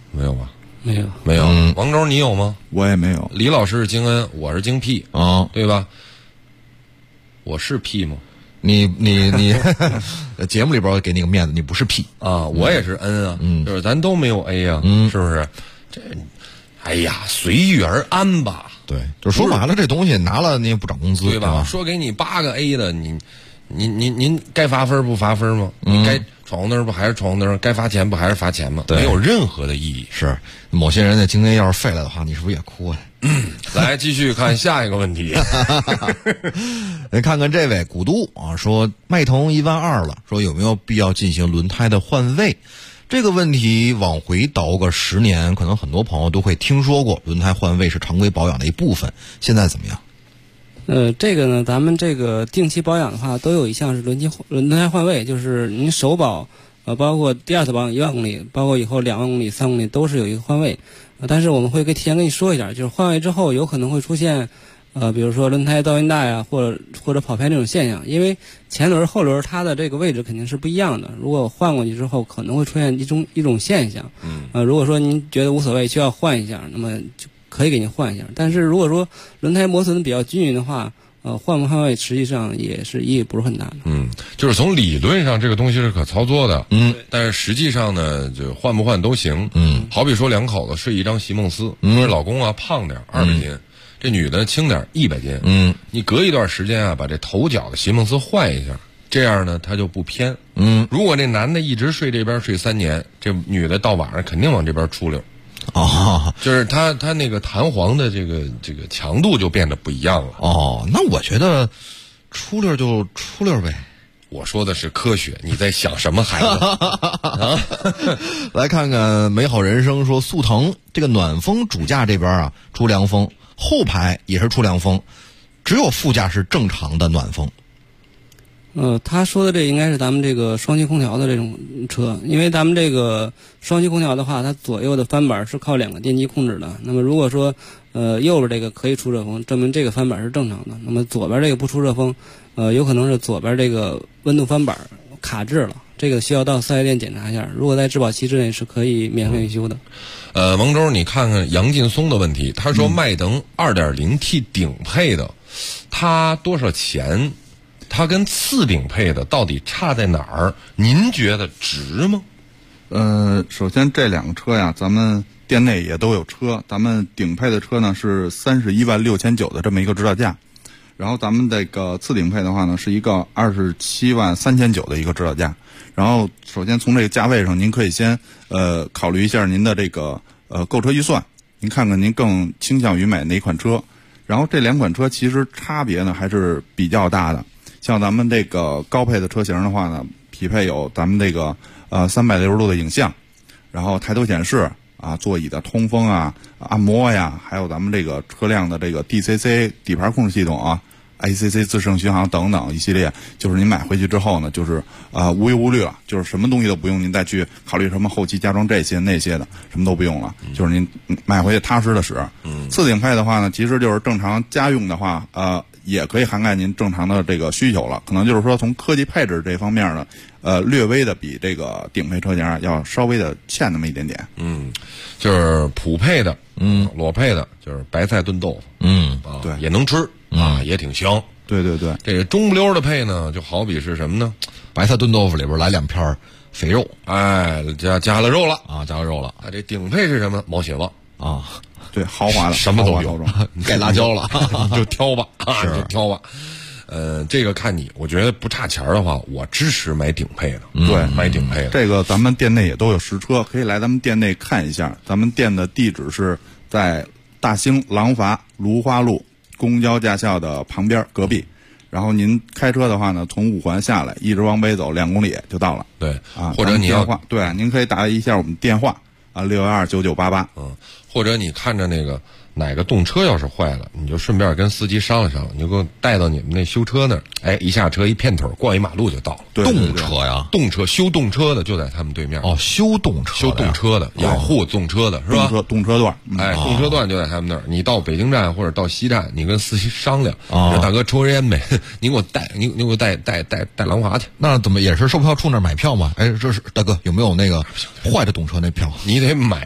没有吧？ 没有。 王周你有吗？ 我也没有。 李老师是京恩，我是京 P 啊， 对吧？我是 P 吗？ 你节目里边给你个面子，你不是 P 啊，我也是 N 啊，就是咱都没有 A 啊，是不是？这，哎呀，随遇而安吧。 对，就说白了，这东西拿了你也不涨工资， 对吧？说给你8个 A 的，您该罚分不罚分吗？你该闯红灯不还是闯红灯？该罚钱不还是罚钱吗？没有任何的意义。 是，某些人的经验要是废了的话，你是不是也哭啊？ 来继续看下一个问题。 来看看这位古都啊，说迈腾12000了，说有没有必要进行轮胎的换位？这个问题往回倒个10年，可能很多朋友都会听说过，轮胎换位是常规保养的一部分。现在怎么样？ 这个呢，咱们这个定期保养的话，都有一项是轮胎换位，就是您首保，包括第二次保养1万公里，包括以后2万公里、3公里都是有一个换位。但是我们会提前跟你说一下，就是换位之后有可能会出现，比如说轮胎噪音大呀，或者跑偏这种现象，因为前轮后轮它的这个位置肯定是不一样的。如果换过去之后，可能会出现一种现象。如果说您觉得无所谓，需要换一下，那么就可以给您换一下。但是如果说轮胎磨损比较均匀的话，换不换位实际上也是意义不是很大的。 就是从理论上这个东西是可操作的，但是实际上呢，就换不换都行。好比说两口子睡一张席梦思，说老公啊胖点200斤，这女的轻点100斤，你隔一段时间啊，把这头脚的席梦思换一下，这样呢它就不偏。如果这男的一直睡这边睡3年，这女的到晚上肯定往这边出溜。就是它那个弹簧的这个强度就变得不一样了。 那我觉得出溜就出溜呗。 我说的是科学，你在想什么孩子？ 来看看美好人生说，速腾这个暖风主驾这边啊出凉风，后排也是出凉风，只有副驾是正常的暖风。 他说的这应该是咱们这个双区空调的这种车，因为咱们这个双区空调的话，它左右的翻板是靠2个电机控制的。那么如果说右边这个可以出热风，证明这个翻板是正常的。那么左边这个不出热风，有可能是左边这个温度翻板卡滞了，这个需要到4S店检查一下。如果在质保期之内是可以免费维修的。 王周，你看看杨劲松的问题，他说迈腾 2.0T 顶配的，它多少钱？它跟次顶配的到底差在哪儿？您觉得值吗？ 首先这2个车呀，咱们店内也都有车。咱们顶配的车呢是316900的这么一个指导价，然后咱们这个次顶配的话呢是一个273900的一个指导价。然后首先从这个价位上，您可以先考虑一下您的这个购车预算，您看看您更倾向于买哪款车。然后这2款车其实差别呢还是比较大的。像咱们这个高配的车型的话呢，匹配有咱们这个360度的影像，然后抬头显示啊，座椅的通风啊、按摩呀，还有咱们这个车辆的这个 DCC 底盘控制系统啊、ACC 自适应巡航等等一系列，就是您买回去之后呢，就是无忧无虑了，就是什么东西都不用您再去考虑什么后期加装这些那些的，什么都不用了，就是您买回去踏实的使。次顶配的话呢，其实就是正常家用的话，也可以涵盖您正常的这个需求了，可能就是说从科技配置这方面呢，略微的比这个顶配车型要稍微的欠那么一点点。 就是普配的，裸配的，就是白菜炖豆腐， 对， 也能吃啊，也挺香。 对对对， 这个中不溜的配呢，就好比是什么呢？ 白菜炖豆腐里边来2片肥肉， 加了肉了啊，加了肉了。 这顶配是什么？毛血旺啊。 对，豪华的， 什么都有， 该辣椒了， 就挑吧，就挑吧。这个看你，我觉得不差钱的话，我支持买顶配的。 对， 买顶配的。 这个咱们店内也都有实车，可以来咱们店内看一下。咱们店的地址是在大兴廊坊芦花路公交驾校的旁边隔壁。然后您开车的话呢，从5环下来，一直往北走2公里就到了。 对啊， 或者你要对，您可以打一下我们电话6129988。 或者你看着那个哪个动车要是坏了，你就顺便跟司机商量商量，你就给我带到你们那修车那儿，一下车一片腿过一马路就到了。 对， 动车呀， 动车修动车的就在他们对面。 修动车的， 养护动车的是吧？ 动车段， 动车段就在他们那儿。你到北京站或者到西站，你跟司机商量，说大哥抽根烟呗，你给我带，你给我带廊华去。 那怎么也是售票处那儿买票吗？这是大哥有没有那个坏的动车那票？ 你得买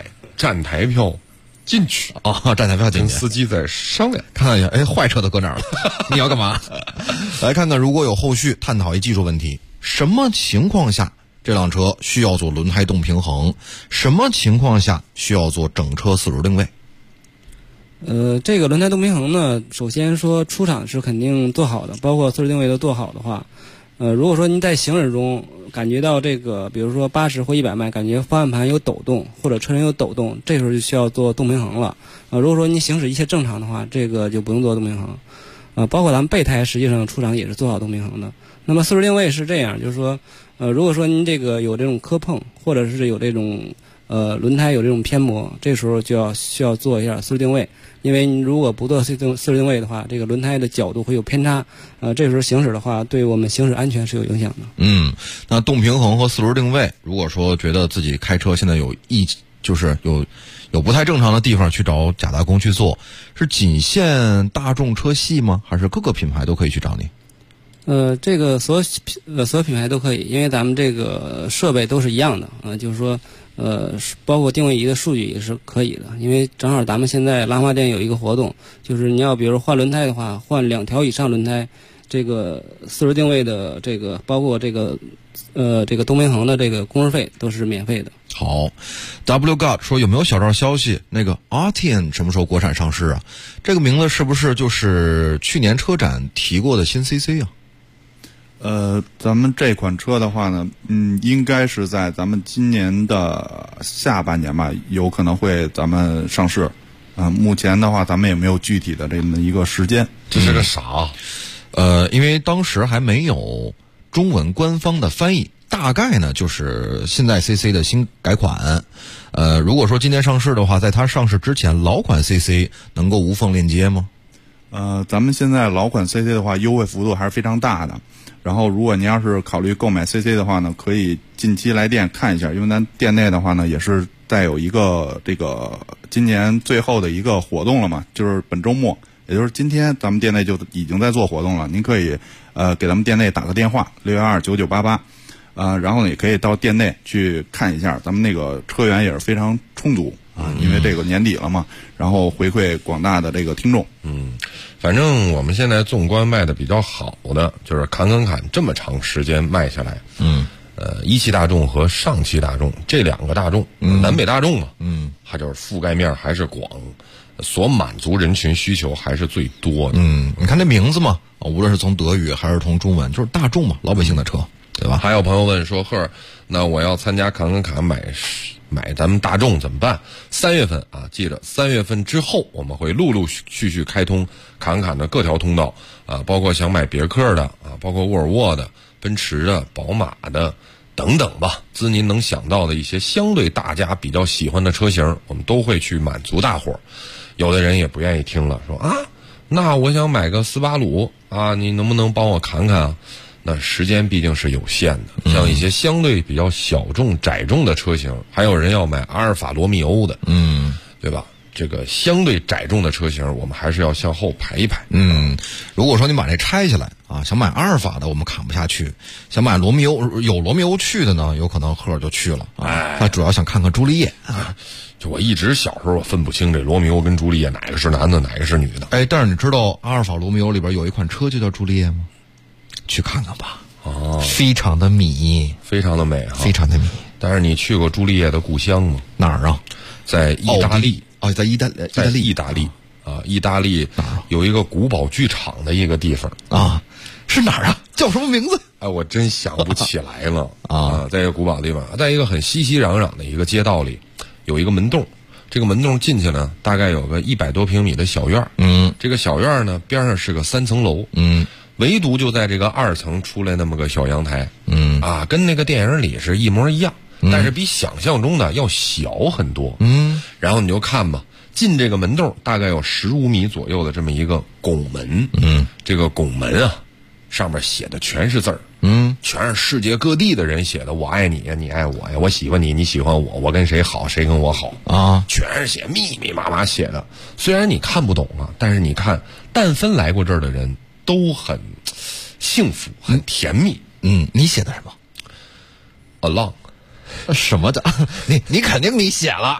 站台票进去啊，站台票进去， 跟司机在商量， 看一下，哎，坏车都搁哪儿了？你要干嘛？来看看，如果有后续探讨一技术问题，什么情况下这辆车需要做轮胎动平衡？什么情况下需要做整车四轮定位？ 这个轮胎动平衡呢，首先说出厂是肯定做好的，包括四轮定位都做好的话，如果说您在行驶中感觉到这个，比如说80或100迈，感觉方向盘有抖动或者车身有抖动，这时候就需要做动平衡了。如果说您行驶一切正常的话，这个就不用做动平衡。包括咱们备胎实际上出厂也是做好动平衡的。那么四轮定位是这样，就是说，如果说您这个有这种磕碰，或者是有这种轮胎有这种偏磨，这时候就需要做一下四轮定位。因为你如果不做四轮定位的话，这个轮胎的角度会有偏差，这时候行驶的话，对我们行驶安全是有影响的。 那动平衡和四轮定位，如果说觉得自己开车现在就是有不太正常的地方，去找假大工去做，是仅限大众车系吗？还是各个品牌都可以去找你？ 这个所有品牌都可以，因为咱们这个设备都是一样的就是说。包括定位仪的数据也是可以的，因为正好咱们现在兰花店有一个活动，就是你要比如换轮胎的话，换2条以上轮胎，这个四轮定位的这个，包括这个动平衡的这个工时费都是免费的。 好 ，W God 说有没有小道消息？那个 Arteon 什么时候国产上市啊？这个名字是不是就是去年车展提过的新 CC 啊？ 咱们这款车的话呢，应该是在咱们今年的下半年吧，有可能会咱们上市。目前的话，咱们也没有具体的这么一个时间。 这是个啥？ 因为当时还没有中文官方的翻译，大概呢就是现在 CC 的新改款。如果说今年上市的话，在它上市之前，老款 CC 能够无缝链接吗？ 咱们现在老款 CC 的话，优惠幅度还是非常大的。然后，如果您要是考虑购买 CC 的话呢，可以近期来店看一下，因为咱店内的话呢，也是带有一个这个今年最后的一个活动了嘛，就是本周末，也就是今天，咱们店内就已经在做活动了。您可以给咱们店内打个电话6129988，然后呢也可以到店内去看一下，咱们那个车源也是非常充足因为这个年底了嘛，然后回馈广大的这个听众。 反正我们现在纵观卖的比较好的，就是侃这么长时间卖下来，一汽大众和上汽大众这2个大众，南北大众嘛，它就是覆盖面还是广，所满足人群需求还是最多的。 你看这名字嘛，无论是从德语还是从中文，就是大众嘛，老百姓的车，对吧？ 还有朋友问说，赫，那我要参加侃买咱们大众怎么办？3月份记着3月份之后，我们会陆陆续续开通侃的各条通道包括想买别克的包括沃尔沃的、奔驰的、宝马的等等吧，自您能想到的一些相对大家比较喜欢的车型，我们都会去满足大伙儿。有的人也不愿意听了，说那我想买个斯巴鲁你能不能帮我侃啊？那时间毕竟是有限的，像一些相对比较小众窄众的车型，还有人要买阿尔法罗密欧的，对吧？这个相对窄众的车型，我们还是要向后排一排。 如果说你把这拆下来想买阿尔法的，我们砍不下去；想买罗密欧，有罗密欧去的呢，有可能赫就去了他主要想看看朱丽叶就我一直小时候我分不清这罗密欧跟朱丽叶哪个是男的，哪个是女的。 但是你知道阿尔法罗密欧里边有一款车就叫朱丽叶吗？去看看吧，非常的迷， 非常的美非常的迷。 但是你去过朱丽叶的故乡吗？ 哪儿啊？ 在意大利在意大利意大利有一个古堡剧场的一个地方是哪儿啊？叫什么名字？ 我真想不起来了在一个古堡的地方，在一个很熙熙攘攘的一个街道里，有一个门洞。这个门洞进去呢，大概有个100多平米的小院这个小院呢，边上是个3层楼唯独就在这个2层出来那么个小阳台跟那个电影里是一模一样，但是比想象中的要小很多然后你就看吧，进这个门洞大概有15米左右的这么一个拱门这个拱门上面写的全是字儿全是世界各地的人写的，我爱你呀，你爱我呀，我喜欢你，你喜欢我，我跟谁好，谁跟我好全是写密密麻麻写的。虽然你看不懂但是你看，但凡来过这儿的人都很幸福，很甜蜜。 你写的什么 ？along 什么的？你肯定你写了。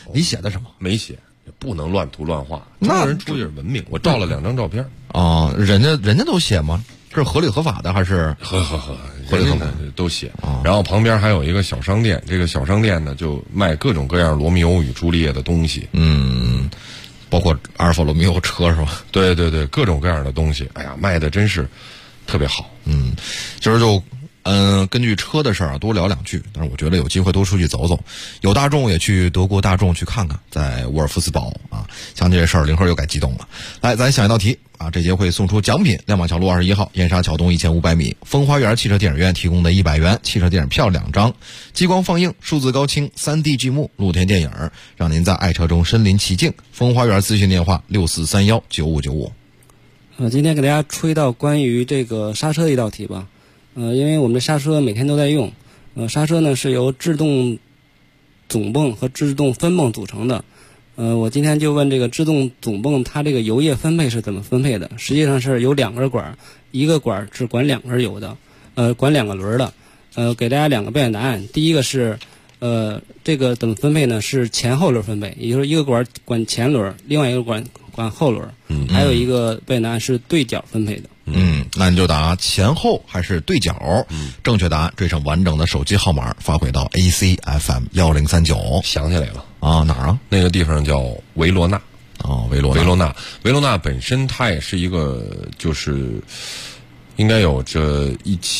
你写的什么？ 没写，不能乱涂乱画。 那人出去是文明，我照了2张照片。 哦，人家都写吗？是合理合法的还是？ 合理合法都写。然后旁边还有一个小商店，这个小商店呢就卖各种各样罗密欧与朱丽叶的东西。 包括阿尔法罗密欧车是吧？ 对，各种各样的东西。哎呀，卖的真是特别好。 今儿就根据车的事儿多聊两句，但是我觉得有机会多出去走走，有大众也去德国大众去看看，在沃尔夫斯堡啊，想起这事儿，灵鹤又该激动了。来，咱想一道题啊，这节会送出奖品：亮马桥路21号燕莎桥东1500米风花园汽车电影院提供的100元汽车电影票2张，激光放映、数字高清、3D 剧目、露天电影，让您在爱车中身临其境。风花园咨询电话64319595。 今天给大家出一道关于这个刹车的一道题吧。因为我们的刹车每天都在用，刹车呢是由制动总泵和制动分泵组成的。我今天就问这个制动总泵它这个油液分配是怎么分配的？实际上是有2根管，一个管是管2根油的，管2个轮的。给大家2个标准答案。第一个是这个怎么分配呢？是前后轮分配，也就是一个管管前轮，另外一个管后轮。还有一个标准答案是对角分配的。 那你就答前后还是对角。正确答案追上完整的手机号码发回到 ACFM 1039。 想起来了啊，哪儿啊？ 那个地方叫维罗纳。 维罗纳本身它也是一个就是应该有这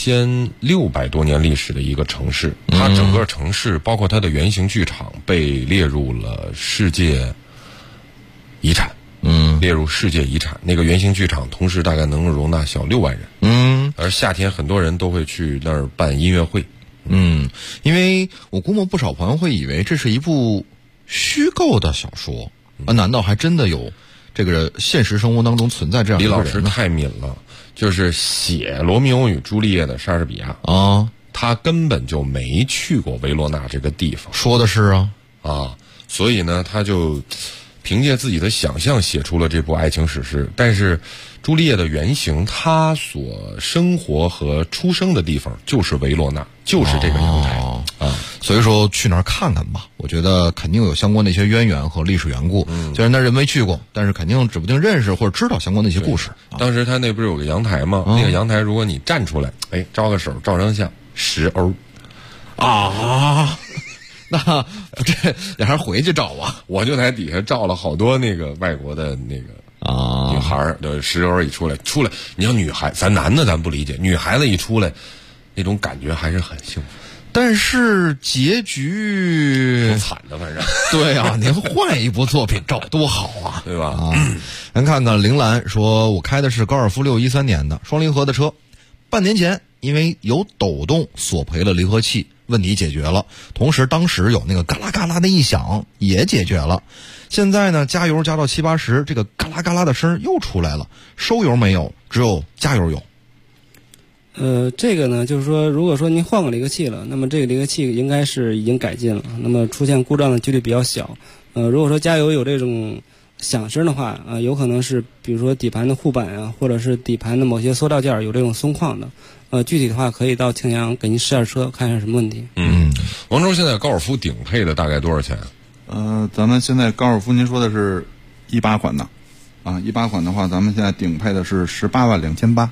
1600多年历史的一个城市。它整个城市包括它的原型剧场被列入了世界遗产。列入世界遗产。那个圆形剧场同时大概能容纳小6万人。而夏天很多人都会去那儿办音乐会。 因为我估摸不少朋友会以为这是一部虚构的小说，难道还真的有这个现实生活当中存在这样一个人？ 李老师太敏了，就是写《罗密欧与朱丽叶》的莎士比亚他根本就没去过维罗纳这个地方。 说的是所以呢，他就凭借自己的想象写出了这部爱情史诗。但是朱丽叶的原型，她所生活和出生的地方就是维罗纳，就是这个阳台所以说去那儿看看吧，我觉得肯定有相关的一些渊源和历史缘故。虽然那人没去过，但是肯定指不定认识或者知道相关的一些故事。 当时他那不是有个阳台吗？那个阳台如果你站出来，招个手照张相，10欧那这你还是回去照啊？ 我就在底下照了好多那个外国的那个女孩的10欧一出来，你像女孩，咱男的咱不理解，女孩子一出来，那种感觉还是很幸福。 但是结局挺惨的，反正对啊，您换一部作品照多好啊， 对吧？ 咱看看铃兰说，我开的是高尔夫613年的双离合的车，半年前因为有抖动索赔了离合器，问题解决了，同时当时有那个嘎啦嘎啦的异响也解决了。现在呢，加油加到70、80，这个嘎啦嘎啦的声又出来了，收油没有，只有加油有。 这个呢，就是说，如果说您换个离合器了，那么这个离合器应该是已经改进了，那么出现故障的几率比较小。如果说加油有这种响声的话，有可能是比如说底盘的护板啊，或者是底盘的某些塑料件有这种松旷的。具体的话可以到庆阳给您试下车，看一下什么问题。 王周，现在高尔夫顶配的大概多少钱？ 咱们现在高尔夫您说的是18款的。18款的话，咱们现在顶配的是182800。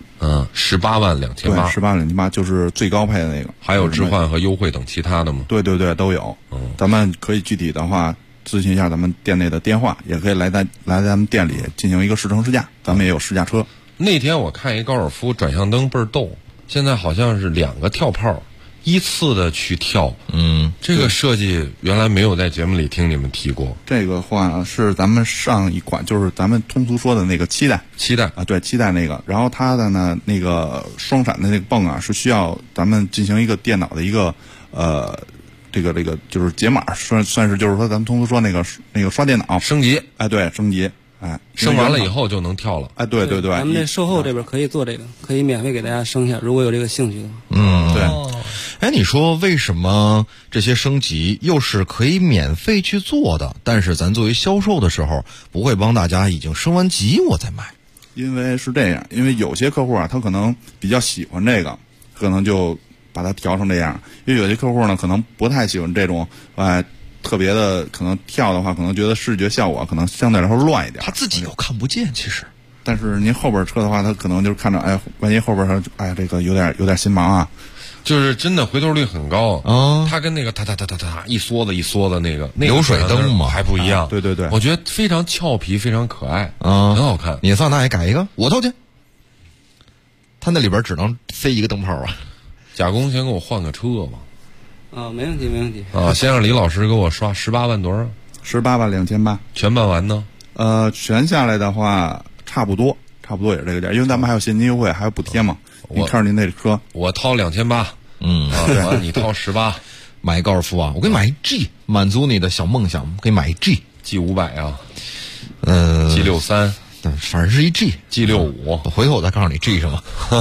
182800， 就是最高配的那个。 还有置换和优惠等其他的吗？ 对，都有。咱们可以具体的话咨询一下咱们店内的电话，也可以来咱们店里进行一个试乘试驾，咱们也有试驾车。 那天我看一高尔夫转向灯倍儿逗，现在好像是2个跳炮依次的去跳。这个设计原来没有在节目里听你们提过。 这个话是咱们上一款，就是咱们通俗说的那个七代对，七代那个。然后它的呢那个双闪的那个泵是需要咱们进行一个电脑的一个这个就是解码，算是就是说咱们通俗说那个刷电脑升级。 对，升级。 升完了以后就能跳了。 对。 咱们这售后这边可以做这个，可以免费给大家升一下，如果有这个兴趣的话。 对。你说为什么这些升级又是可以免费去做的，但是咱作为销售的时候不会帮大家已经升完级我再卖？ 因为是这样，因为有些客户他可能比较喜欢这个，可能就把它调成这样。因为有些客户呢可能不太喜欢这种特别的可能跳的话，可能觉得视觉效果可能相对来说乱一点。 他自己又看不见，其实。 但是您后边车的话，他可能就是看着，哎，万一后边他，哎，这个有点心忙啊。 就是真的回头率很高啊！ 它跟那个哒一梭子那个流水灯嘛还不一样。 对对对， 我觉得非常俏皮，非常可爱啊， 很好看。 你桑塔也改一个，我掏钱。他那里边只能塞一个灯泡啊。 贾工先给我换个车吧。 啊，没问题，没问题。 啊，先让李老师给我刷18万多少 ？18万2800。 全办完呢？ 全下来的话，差不多也是这个价，因为咱们还有现金优惠，还有补贴嘛。你看着您那车， 我掏2800。对，你掏18， 买高尔夫啊！我给你买一 G， 满足你的小梦想。给你买一 G500啊，G63， 反正是一 G65。 回头我再告诉你 G 什么。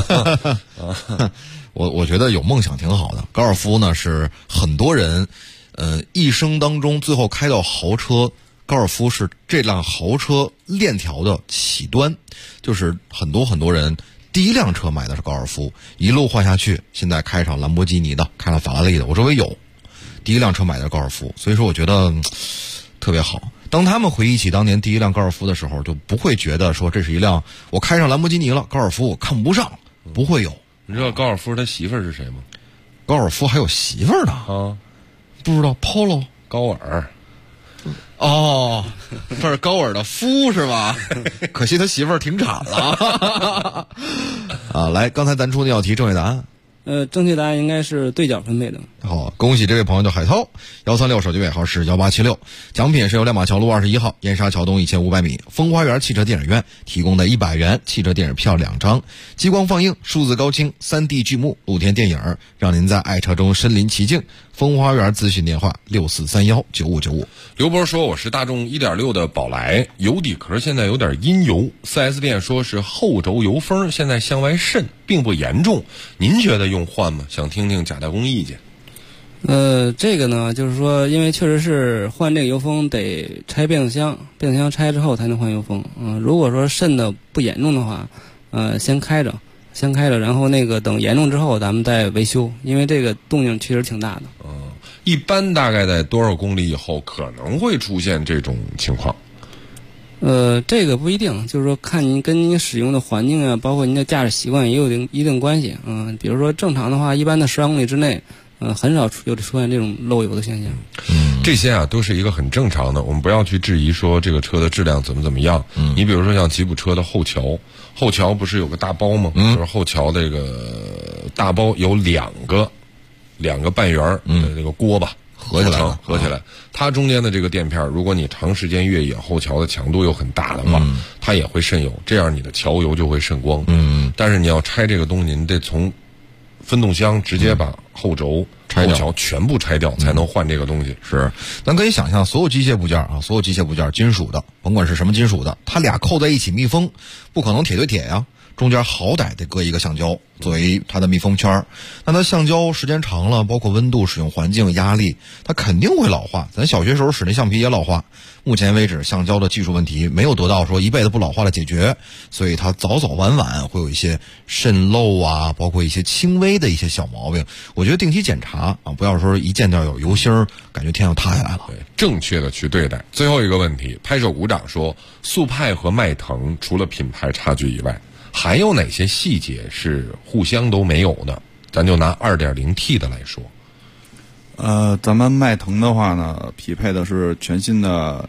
我觉得有梦想挺好的。高尔夫呢是很多人，一生当中最后开到豪车，高尔夫是这辆豪车链条的起端，就是很多人。第一辆车买的是高尔夫，一路换下去，现在开上兰博基尼的，开了法拉利的，我周围有。第一辆车买的是高尔夫，所以说我觉得特别好。当他们回忆起当年第一辆高尔夫的时候，就不会觉得说这是一辆我开上兰博基尼了，高尔夫我看不上，不会有。 你知道高尔夫他媳妇儿是谁吗？ 高尔夫还有媳妇儿呢啊？ 不知道 ，Polo 高尔。 哦，这是高尔的夫是吧？可惜他媳妇儿停产了。啊，来，刚才咱出那道题正确答案。 正确答案应该是对角分配的。 好，恭喜这位朋友叫海涛，136手机尾号是1876，奖品是由亮马桥路21号燕莎桥东1500米风花园汽车电影院提供的100元汽车电影票2张，激光放映、数字高清、3D 剧目、露天电影，让您在爱车中身临其境。风花园咨询电话64319595。 刘波说我是大众1.6的宝来，油底壳现在有点阴油，4S 店说是后轴油封现在向外渗，并不严重，您觉得用换吗？想听听贾代工意见。 这个呢，就是说，因为确实是换这个油封得拆变速箱，变速箱拆之后才能换油封。如果说渗的不严重的话，先开着，然后那个等严重之后咱们再维修，因为这个动静确实挺大的。 一般大概在多少公里以后可能会出现这种情况？ 这个不一定，就是说看您跟您使用的环境啊，包括您的驾驶习惯也有一定关系。比如说正常的话，一般的10万公里之内，很少出现这种漏油的现象。 这些啊都是一个很正常的，我们不要去质疑说这个车的质量怎么样。你比如说像吉普车的后桥不是有个大包吗？就是后桥这个大包有两个半圆的这个锅吧，合起来，它中间的这个垫片，如果你长时间越野，后桥的强度又很大的话，它也会渗油，这样你的桥油就会渗光。但是你要拆这个东西，你得从分动箱直接把后轴、后桥全部拆掉，才能换这个东西。 是，咱可以想象，所有机械部件，金属的，甭管是什么金属的，它俩扣在一起密封，不可能铁对铁呀。中间好歹得搁一个橡胶作为它的密封圈，那它橡胶时间长了，包括温度、使用环境、压力，它肯定会老化。咱小学时候使那橡皮也老化，目前为止橡胶的技术问题没有得到说一辈子不老化的解决，所以它早晚会有一些渗漏啊，包括一些轻微的一些小毛病。我觉得定期检查啊，不要说一见到有油星感觉天要塌下来了。 对，正确的去对待。最后一个问题，拍手鼓掌说，速派和迈腾除了品牌差距以外，还有哪些细节是互相都没有的？咱就拿 2.0T 的来说。 咱们迈腾的话呢，匹配的是全新的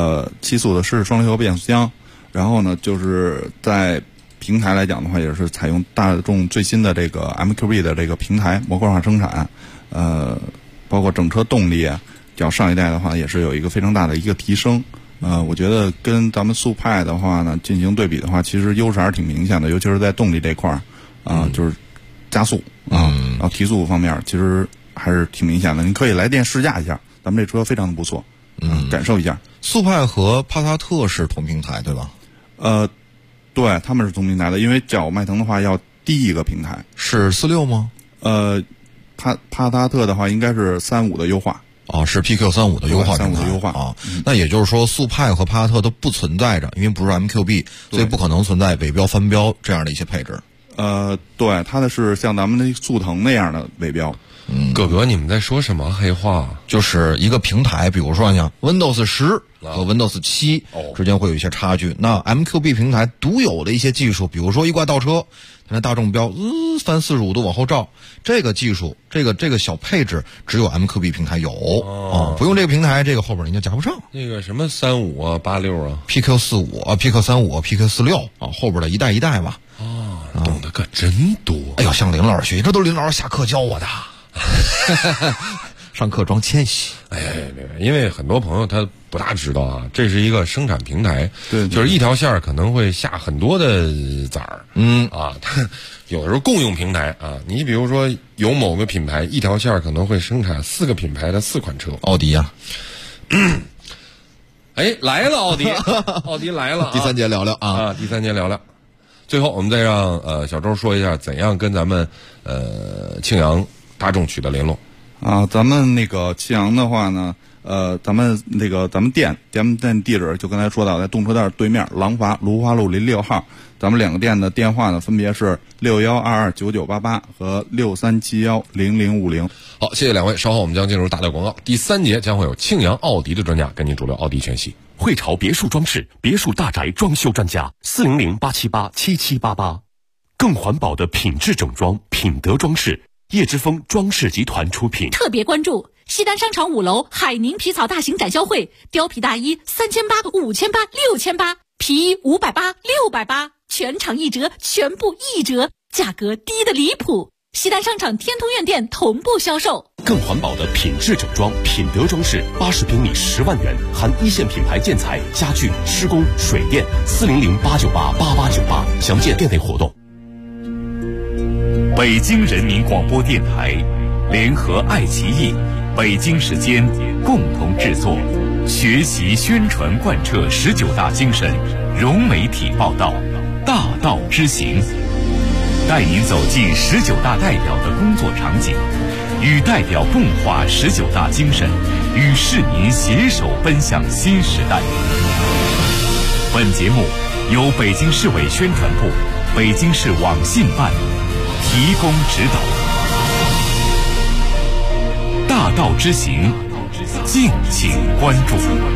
7速的湿式双离合变速箱，然后呢，就是在平台来讲的话，也是采用大众最新的这个 MQB 的这个平台模块化生产，包括整车动力啊，较上一代的话也是有一个非常大的一个提升。我觉得跟咱们速派的话呢进行对比的话，其实优势还是挺明显的，尤其是在动力这块就是加速然后提速方面其实还是挺明显的。你可以来电试驾一下，咱们这车非常的不错，感受一下。 速派和帕萨特是同平台对吧？ 对，他们是同平台的，因为较迈腾的话要低一个平台。 是46吗？ 帕萨特的话应该是35的优化。 是 PQ35 的优化平台啊。那也就是说，速派和帕萨特都不存在着，因为不是 MQB， 所以不可能存在尾标翻标这样的一些配置。 对，它的是像咱们的速腾那样的尾标。 哥哥，你们在说什么黑话？ 就是一个平台，比如说像 Windows 10和 Windows 7之间会有一些差距。那 MQB 平台独有的一些技术，比如说一挂倒车，它那大众标345度往后照，这个技术，这个小配置只有 MQB 平台有不用这个平台，这个后边人家加不上。 那个什么35啊、86啊、 PQ45啊、PQ35、PQ46啊，后边的一代一代嘛。 懂得可真多。 哎呦，向林老师学习，这都是林老师下课教我的。上课装谦虚。 因为很多朋友他不大知道啊，这是一个生产平台， 对， 就是一条线可能会下很多的崽儿，它有的时候共用平台啊，你比如说有某个品牌一条线可能会生产4个品牌的4款车， 奥迪呀， 来了奥迪，奥迪来了， 第三节聊聊啊， 第三节聊聊。最后我们再让小周说一下怎样跟咱们庆阳大众取得联络啊。咱们那个庆阳的话呢，咱们店地址就刚才说到，在动车道对面廊坊芦花路06号。咱们2个店的电话呢，分别是61229988和63710050。 好，谢谢两位。稍后我们将进入大料广告。第3节将会有庆阳奥迪的专家跟您主聊奥迪全系。 汇潮别墅装饰、别墅大宅装修专家，400-878-7788，更环保的品质整装，品德装饰，叶之峰装饰集团出品。 特别关注西单商场5楼海宁皮草大型展销会，貂皮大衣3800、5800、6800，皮衣580、680，全场1折，全部1折，价格低的离谱。西单商场天通苑店同步销售。 更环保的品质整装，品德装饰，80平米10万元，含1线品牌建材、家具、施工、水电。400-898-8898，详见店内活动。 北京人民广播电台联合爱奇艺、北京时间共同制作，学习宣传贯彻19大精神，融媒体报道，大道之行，带您走进19大代表的工作场景，与代表共话19大精神，与市民携手奔向新时代。本节目由北京市委宣传部、北京市网信办提供指导。大道之行，敬请关注。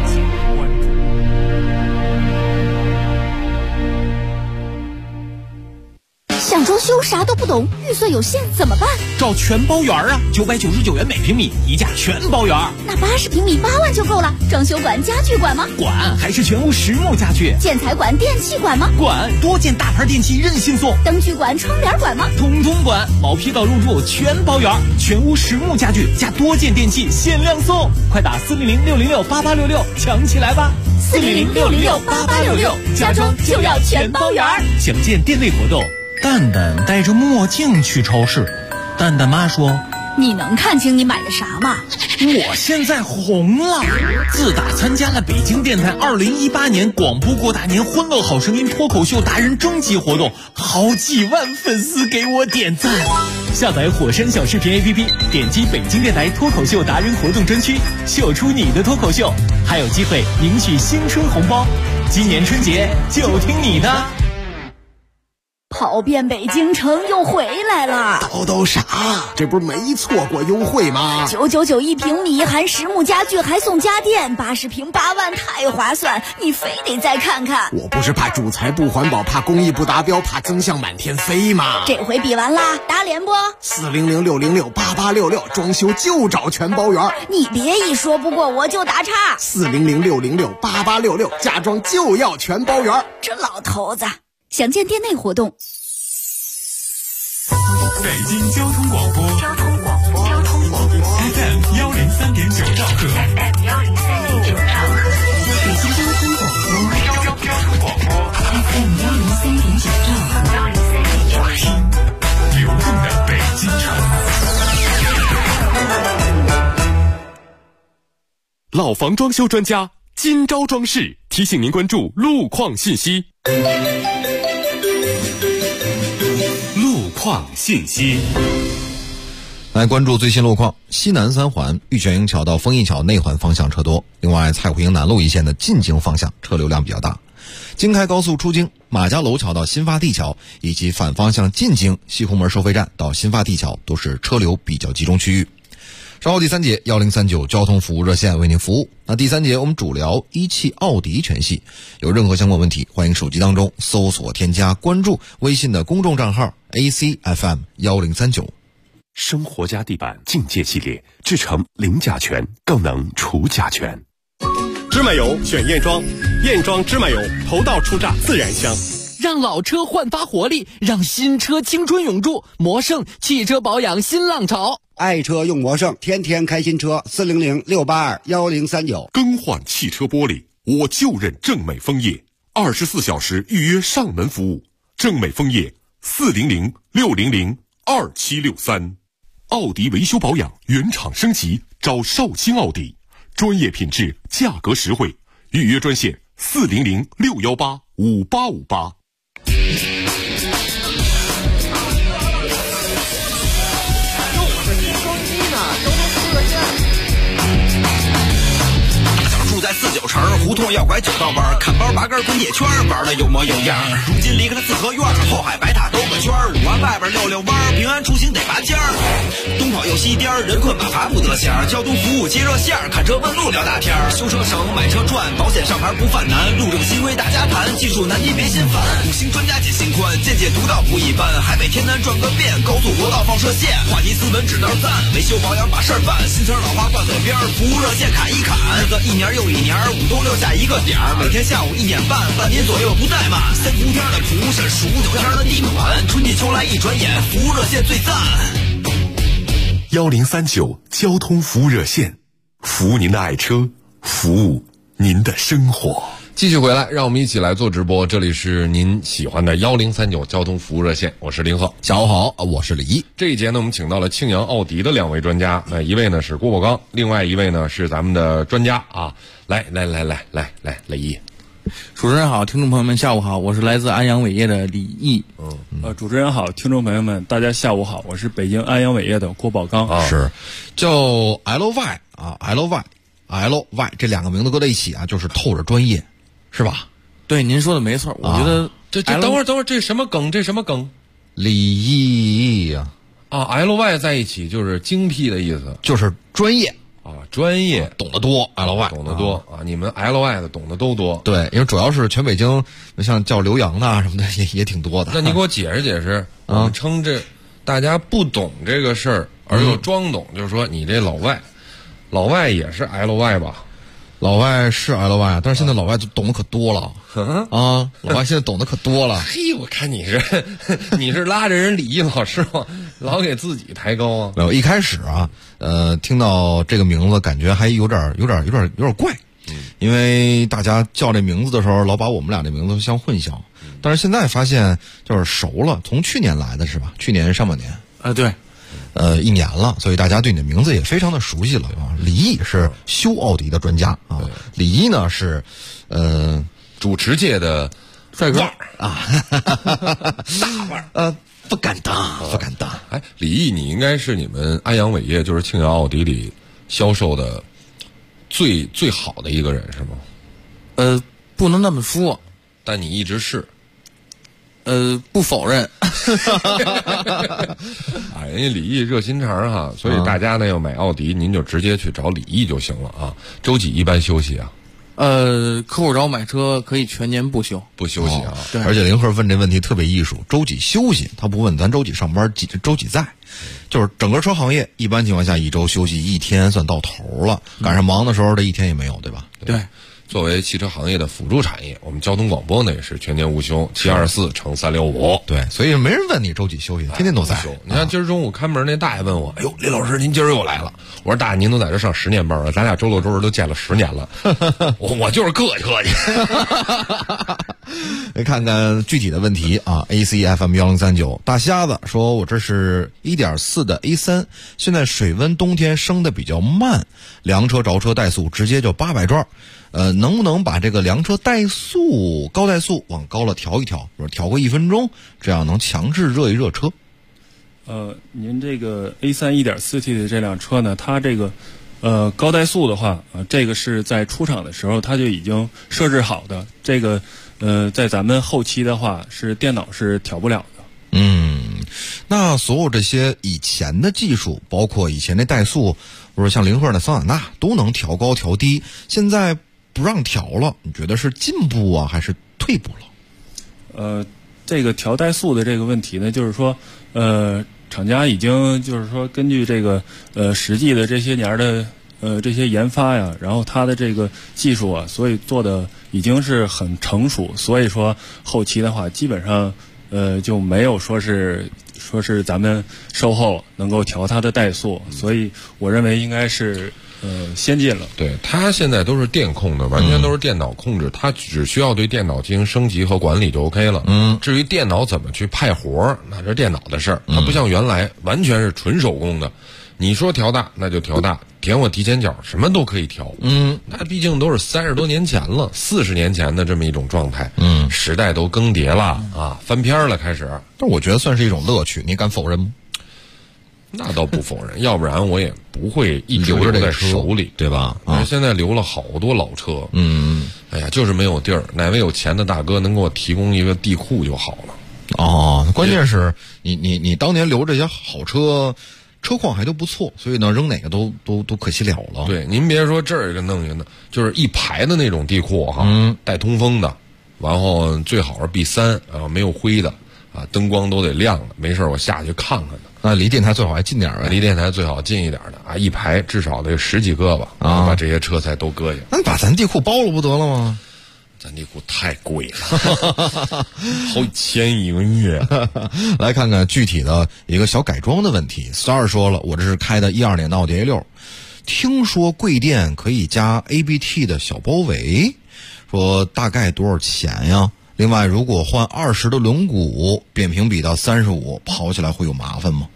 想装修啥都不懂，预算有限怎么办？ 找全包园啊，999元每平米，一价全包园。 那80平米8万就够了。装修管、家具管吗？ 管，还是全屋实木家具。 建材管、电器管吗？ 管，多件大牌电器任性送。 灯具管、窗帘管吗？ 统统管，毛坯到入住全包园，全屋实木家具加多件电器限量送。快打400-606-8866抢起来吧 ！400-606-8866，家装就要全包园。 详见店内活动。蛋蛋戴着墨镜去超市，蛋蛋妈说：“ 你能看清你买的啥吗？” 我现在红了，自打参加了北京电台2018年广播过大年欢乐好声音脱口秀达人征集活动，好几万粉丝给我点赞。下载火山小视频 APP， 点击北京电台脱口秀达人活动专区，秀出你的脱口秀，还有机会领取新春红包。今年春节就听你的。 跑遍北京城又回来了， 叨啥？这不是没错过优惠吗 ？999一平米，含实木家具还送家电，80平8万，太划算！你非得再看看。 我不是怕主材不环保，怕工艺不达标，怕增项满天飞吗？ 这回比完啦，打脸不？400-606-8866，装修就找全包园。你别一说不过我就打岔。 400-606-8866，家装就要全包园。 这老头子。详见店内活动。 北京交通广播，FM 103.9兆赫， 北京交通广播，FM 103.9兆赫， 听流动的北京城。 老房装修专家金招装饰提醒您关注路况信息。 路况信息， 来关注最新路况。西南3环玉泉营桥到丰益桥内环方向车多，另外蔡湖营南路一线的进京方向车流量比较大。 京开高速出京马家楼桥到新发地桥，以及反方向进京西红门收费站到新发地桥都是车流比较集中区域。稍后第3节1039交通服务热线为您服务。那第3节我们主聊一汽奥迪全系，有任何相关问题，欢迎手机当中搜索添加关注微信的公众账号 ACFM1039。 生活家地板境界系列制成零甲醛，更能除甲醛。 芝麻油选燕庄，燕庄芝麻油头道初榨自然香。 让老车焕发活力，让新车青春永驻。魔胜汽车保养新浪潮， 爱车用魔胜，天天开新车，400-682-1039。 更换汽车玻璃，我就认正美枫叶，24小时预约上门服务。正美枫叶400-600-2763。奥迪维修保养原厂升级，找少卿奥迪，专业品质，价格实惠。预约专线400-618-5858。 住在49城，胡同要拐9道弯，看包拔根滚铁圈，玩的有模有样。如今离开了四合院，后海白塔兜个圈，5环外边溜弯，平安出行得拔尖儿。东跑又西颠，人困马乏不得闲。交通服务接热线，看车问路聊大天。修车省，买车赚，保险上牌不犯难。路政新规大家谈，技术难题别心烦。5星专家解心宽，见解独到不一般。海北天南转个遍，高速国道放射线。话题斯文指道赞，维修保养把事儿办。新车老花挂嘴边，服务热线砍一砍。日子一年又一年，5冬6夏一个点儿，每天下午1点半，半年左右不怠慢。3伏天的蒲是数9天的地暖，春季秋来一转眼，服务热线最赞。 1039交通服务热线，服务您的爱车，服务您的生活。 继续回来，让我们一起来做直播。这里是您喜欢的1039交通服务热线，我是林鹤。 下午好，我是李毅。 这一节呢，我们请到了庆阳奥迪的2位专家，一位呢是郭宝刚，另外一位呢是咱们的专家啊。来，李毅。 主持人好，听众朋友们下午好，我是来自安阳伟业的李毅。 主持人好，听众朋友们大家下午好，我是北京安阳伟业的郭宝刚。 是，叫 LY 啊 ，LY 这2个名字搁在一起啊，就是透着专业，是吧？ 对，您说的没错。我觉得这等会儿，这什么梗？ 李毅呀 LY 在一起就是精辟的意思， 就是专业。 专业懂得多 ，LY 懂得多啊！你们 LY 的懂得都多。 对，因为主要是全北京，像叫刘洋的什么的也挺多的。 那你给我解释解释，我们称这大家不懂这个事儿而又装懂，就是说你这老外也是 LY 吧？ 老外是 LY， 但是现在老外懂得可多了啊！老外现在懂得可多了。 嘿，我看你是拉着人李毅老师吗？老给自己抬高啊！ 没有，一开始啊，听到这个名字，感觉还有点怪，因为大家叫这名字的时候，老把我们俩这名字相混淆。但是现在发现就是熟了，从去年来的是吧？去年上半年对。 1年了，所以大家对你的名字也非常的熟悉了啊。李毅是修奥迪的专家啊，李毅呢是主持界的帅哥啊，大腕儿不敢当。 哎，李毅，你应该是你们安阳伟业就是庆阳奥迪里销售的最好的一个人是吗？ 不能那么说， 但你一直是。 不否认。 人家李毅热心肠哈，所以大家呢要买奥迪，您就直接去找李毅就行了啊。周几一般休息啊？ 客户找我买车可以全年不休啊。 对， 而且林鹤问这问题特别艺术，周几休息？他不问咱周几上班，周几在，就是整个车行业一般情况下1周休息1天算到头了，赶上忙的时候这1天也没有，对吧？ 对。 作为汽车行业的辅助产业，我们交通广播呢也是全年无休，724×365。 对，所以没人问你周几休息，天天都在。 你看今儿中午看门那大爷问我：“哎呦，李老师，您今儿又来了？”我说：“大爷，您都在这上10年班了，咱俩周六周日都见了10年了。”我就是客气。 来看看具体的问题啊 ，ACFM1039大瞎子说：“我这是1.4的 A3，现在水温冬天升的比较慢，凉车着车怠速直接就800转。能不能把这个凉车怠速高怠速往高了调一调，比如调个1分钟，这样能强制热一热车？ 您这个 A3 1.4T 的这辆车呢，它这个高怠速的话，这个是在出厂的时候它就已经设置好的，这个在咱们后期的话是电脑是调不了的。 那所有这些以前的技术，包括以前的怠速，或者像零赫的桑塔纳，都能调高调低，现在不让调了，你觉得是进步啊，还是退步了？这个调怠速的这个问题呢，就是说，厂家已经就是说根据这个实际的这些年的这些研发呀，然后它的这个技术啊，所以做的已经是很成熟，所以说后期的话，基本上就没有说是咱们售后能够调它的怠速，所以我认为应该是先进了。 对，它现在都是电控的，完全都是电脑控制，它只需要对电脑进行升级和管理就 OK 了。至于电脑怎么去派活，那是电脑的事儿，它不像原来完全是纯手工的。你说调大那就调大，点我提前角什么都可以调。那毕竟都是30多年前了，40年前的这么一种状态。时代都更迭了啊，翻篇了开始。 但我觉得算是一种乐趣，你敢否认吗？ 那倒不否认，要不然我也不会一直留在手里， 对吧？ 现在留了好多老车。哎呀，就是没有地儿，哪位有钱的大哥能给我提供一个地库就好了。 关键是你当年留这些好车。车况还都不错，所以呢，扔哪个都可惜了了。 对，您别说这儿一个弄一个呢，就是一排的那种地库哈，带通风的，然后最好是 B3 啊，没有灰的啊，灯光都得亮的，没事我下去看看的。 那离电台最好还近点呗， 离电台最好近一点的啊，一排至少得10几个吧，把这些车才都搁下。 那你把咱地库包了不得了吗？ 咱地库太贵了，好几千一个月。 来看看具体的一个小改装的问题。Star 说了，我这是开的12年的奥迪 A6， 听说贵店可以加 ABT 的小包围，说大概多少钱呀？另外，如果换20的轮毂，扁平比到35，跑起来会有麻烦吗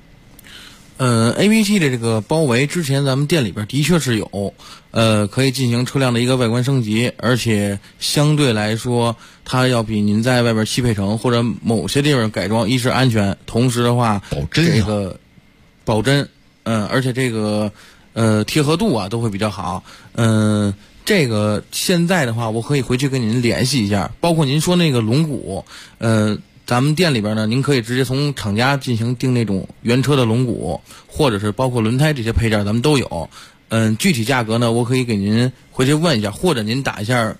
？ABT 的这个包围之前咱们店里边的确是有，可以进行车辆的一个外观升级，而且相对来说，它要比您在外边汽配城或者某些地方改装，一是安全，同时的话，这个保真，而且这个贴合度啊都会比较好，这个现在的话，我可以回去跟您联系一下，包括您说那个轮毂，咱们店里边呢，您可以直接从厂家进行订那种原车的轮毂，或者是包括轮胎这些配件，咱们都有。具体价格呢，我可以给您回去问一下，或者您打一下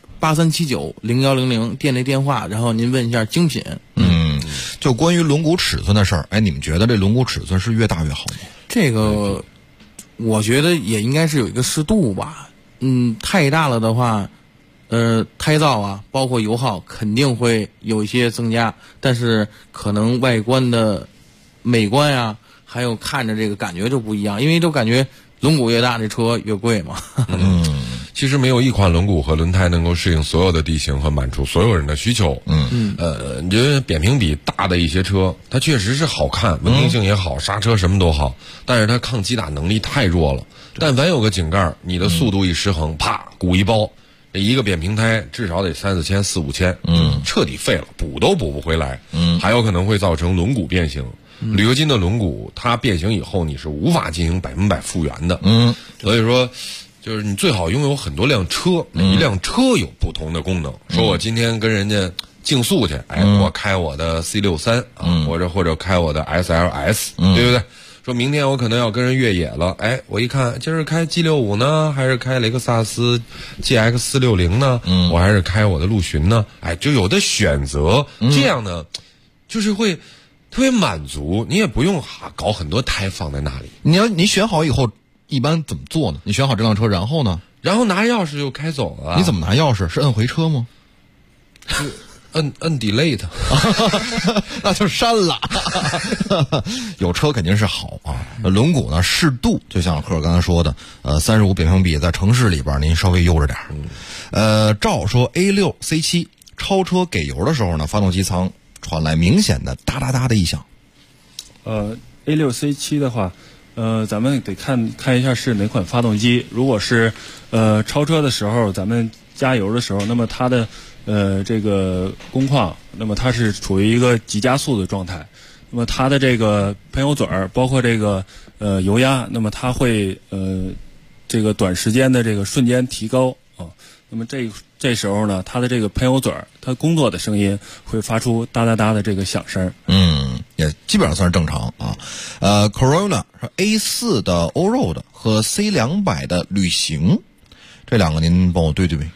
83790100店内电话，然后您问一下精品。 就关于轮毂尺寸的事儿，你们觉得这轮毂尺寸是越大越好吗？ 这个，我觉得也应该是有一个适度吧。太大了的话。胎噪啊，包括油耗肯定会有一些增加，但是可能外观的美观啊，还有看着这个感觉就不一样，因为都感觉轮毂越大，这车越贵嘛。 其实没有一款轮毂和轮胎能够适应所有的地形和满足所有人的需求。你觉得扁平比大的一些车，它确实是好看，稳定性也好，刹车什么都好，但是它抗击打能力太弱了。但凡有个井盖，你的速度一失衡，啪，鼓一包。一个扁平胎至少得3、4千、4、5千，彻底废了，补都补不回来，还有可能会造成轮毂变形。铝合金的轮毂它变形以后，你是无法进行100%复原的。所以说，就是你最好拥有很多辆车，每一辆车有不同的功能。说我今天跟人家竞速去，我开我的 C63啊，或者开我的 SLS，对不对？说明天我可能要跟人越野了，我一看今儿开 G65 呢，还是开雷克萨斯 GX460 呢？我还是开我的陆巡呢？就有的选择，这样呢，就是会特别满足，你也不用搞很多胎放在那里。 你选好以后，一般怎么做呢？你选好这辆车，然后呢？ 然后拿钥匙就开走了。 你怎么拿钥匙？是摁回车吗？ 摁 delete， 那就删了。有车肯定是好啊。轮毂呢适度，就像贺刚才说的，35扁平比在城市里边您稍微悠着点。赵说 A6 C7 超车给油的时候呢，发动机舱传来明显的哒哒哒的异响。 A6 C7 的话，咱们得看一下是哪款发动机。如果是超车的时候，咱们加油的时候，那么它的这个工况，那么它是处于一个急加速的状态，那么它的这个喷油嘴儿，包括这个油压，那么它会这个短时间的这个瞬间提高啊。那么这时候呢，它的这个喷油嘴它工作的声音会发出哒哒哒的这个响声。 也基本上算是正常啊。Corona 是 A4 的 Allroad 和 C200的旅行，这两个您帮我对对呗。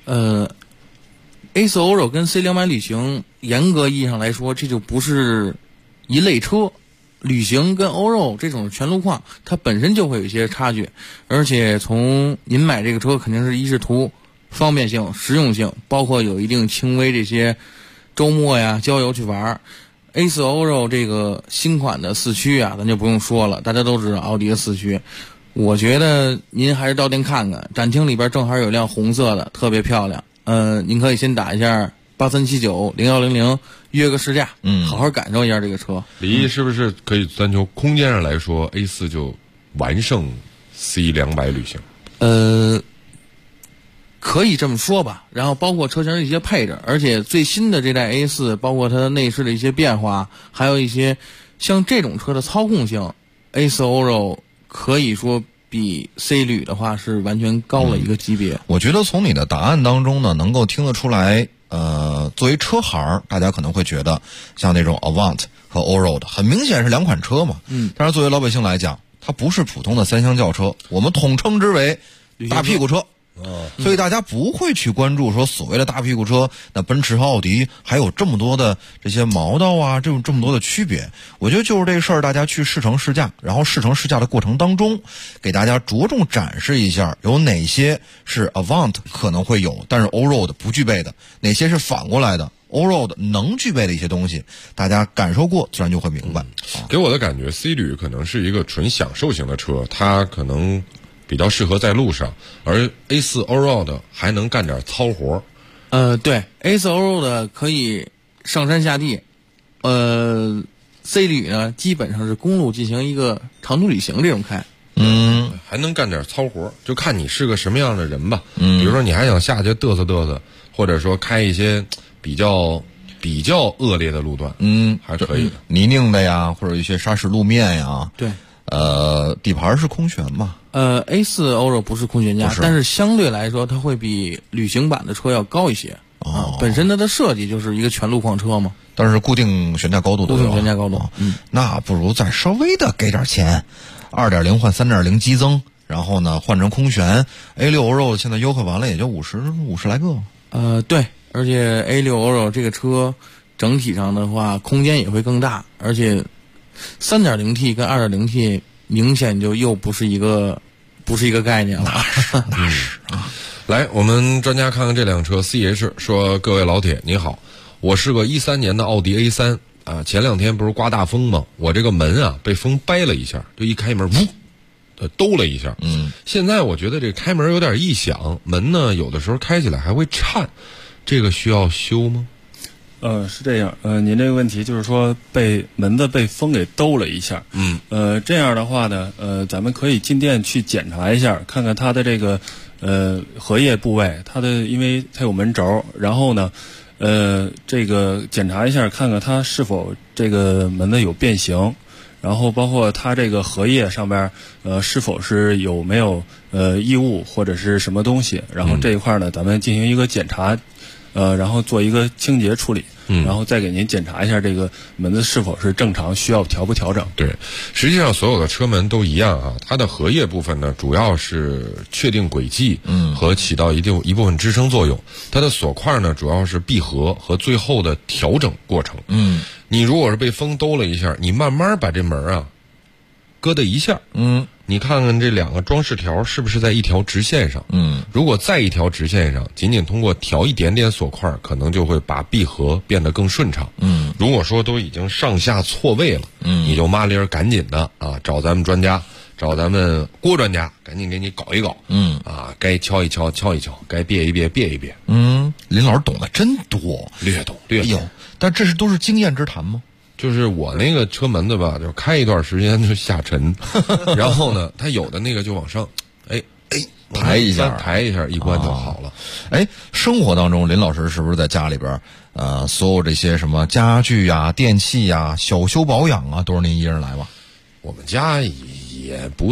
A4 Allroad 跟 C200 旅行，严格意义上来说，这就不是一类车。旅行跟 Allroad 这种全路况，它本身就会有一些差距，而且从您买这个车肯定是一是图方便性、实用性，包括有一定轻微这些周末呀、郊游去玩。A4 Allroad 这个新款的四驱啊，咱就不用说了，大家都知道奥迪的四驱。我觉得您还是到店看看，展厅里边正好有辆红色的，特别漂亮。您可以先打一下83790100，约个试驾，好好感受一下这个车。 李毅，是不是可以单就空间上来说，A4 就完胜 C200 旅行？ 可以这么说吧。然后包括车型的一些配置，而且最新的这代 A4， 包括它的内饰的一些变化，还有一些像这种车的操控性，A4 Allroad 可以说比 C 旅的话是完全高了一个级别。 我觉得从你的答案当中呢，能够听得出来，作为车行，大家可能会觉得像那种 Avant 和 Allroad 很明显是两款车嘛。但是作为老百姓来讲，它不是普通的三厢轿车，我们统称之为大屁股车。所以大家不会去关注说所谓的大屁股车，那奔驰和奥迪还有这么多的这些毛道啊，这么多的区别。我觉得就是这个事儿，大家去试乘试驾，然后试乘试驾的过程当中，给大家着重展示一下有哪些是 Avant 可能会有，但是 Allroad 不具备的，哪些是反过来的Allroad 能具备的一些东西，大家感受过自然就会明白。 给我的感觉 C 旅可能是一个纯享受型的车，它可能比较适合在路上，而 A4 Allroad 还能干点糙活。 对 A4 Allroad 可以上山下地，C 旅呢基本上是公路进行一个长途旅行这种开。 还能干点糙活，就看你是个什么样的人吧。比如说你还想下去嘚瑟嘚瑟，或者说开一些比较恶劣的路段，还可以的， 泥泞的呀，或者一些砂石路面呀。 对。 底盘是空悬嘛 ？A4 Allroad 不是空悬架，但是相对来说它会比旅行版的车要高一些。本身它的设计就是一个全路况车嘛。 但是固定悬架高度都有。 固定悬架高度。 那不如再稍微的给点钱，2.0换3.0激增，然后呢换成空悬。A6 Allroad 现在优惠完了也就50来个。 对，而且 A6 Allroad 这个车整体上的话空间也会更大，而且3.0T 跟2.0T 明显就又不是一个概念了。 那是啊。 来，我们专家看看这辆车。CH 说：“各位老铁你好，我是个13年的奥迪 A3 啊。前2天不是刮大风吗？我这个门啊被风掰了一下，就一开门，兜了一下。现在我觉得这开门有点异响，门呢有的时候开起来还会颤，这个需要修吗？” 是这样，您这个问题就是说门子被风给兜了一下，这样的话呢，咱们可以进店去检查一下，看看它的这个荷叶部位，因为它有门轴，然后呢，这个检查一下，看看它是否这个门子有变形，然后包括它这个荷叶上边是否是有没有异物或者是什么东西，然后这一块呢，咱们进行一个检查。然后做一个清洁处理，然后再给您检查一下这个门子是否是正常，需要调不调整。 对，实际上所有的车门都一样啊，它的荷叶部分呢，主要是确定轨迹，和起到一部分支撑作用。它的锁块呢，主要是闭合和最后的调整过程。你如果是被风兜了一下，你慢慢把这门啊搁的一下，你看看这两个装饰条是不是在一条直线上？如果在一条直线上，仅仅通过调一点点锁块，可能就会把闭合变得更顺畅。如果说都已经上下错位了，你就麻利儿赶紧的啊，找咱们专家，找咱们郭专家，赶紧给你搞一搞。该敲一敲，敲一敲；该别一别，别一别。 林老师懂得真多， 略懂。 但这都是经验之谈吗？ 就是我那个车门子吧，就开一段时间就下沉，然后呢，它有的那个就往上，抬一下，一关就好了。 生活当中，林老师是不是在家里边，所有这些什么家具呀、电器呀、小修保养啊，都是您一人来吧？ 我们家也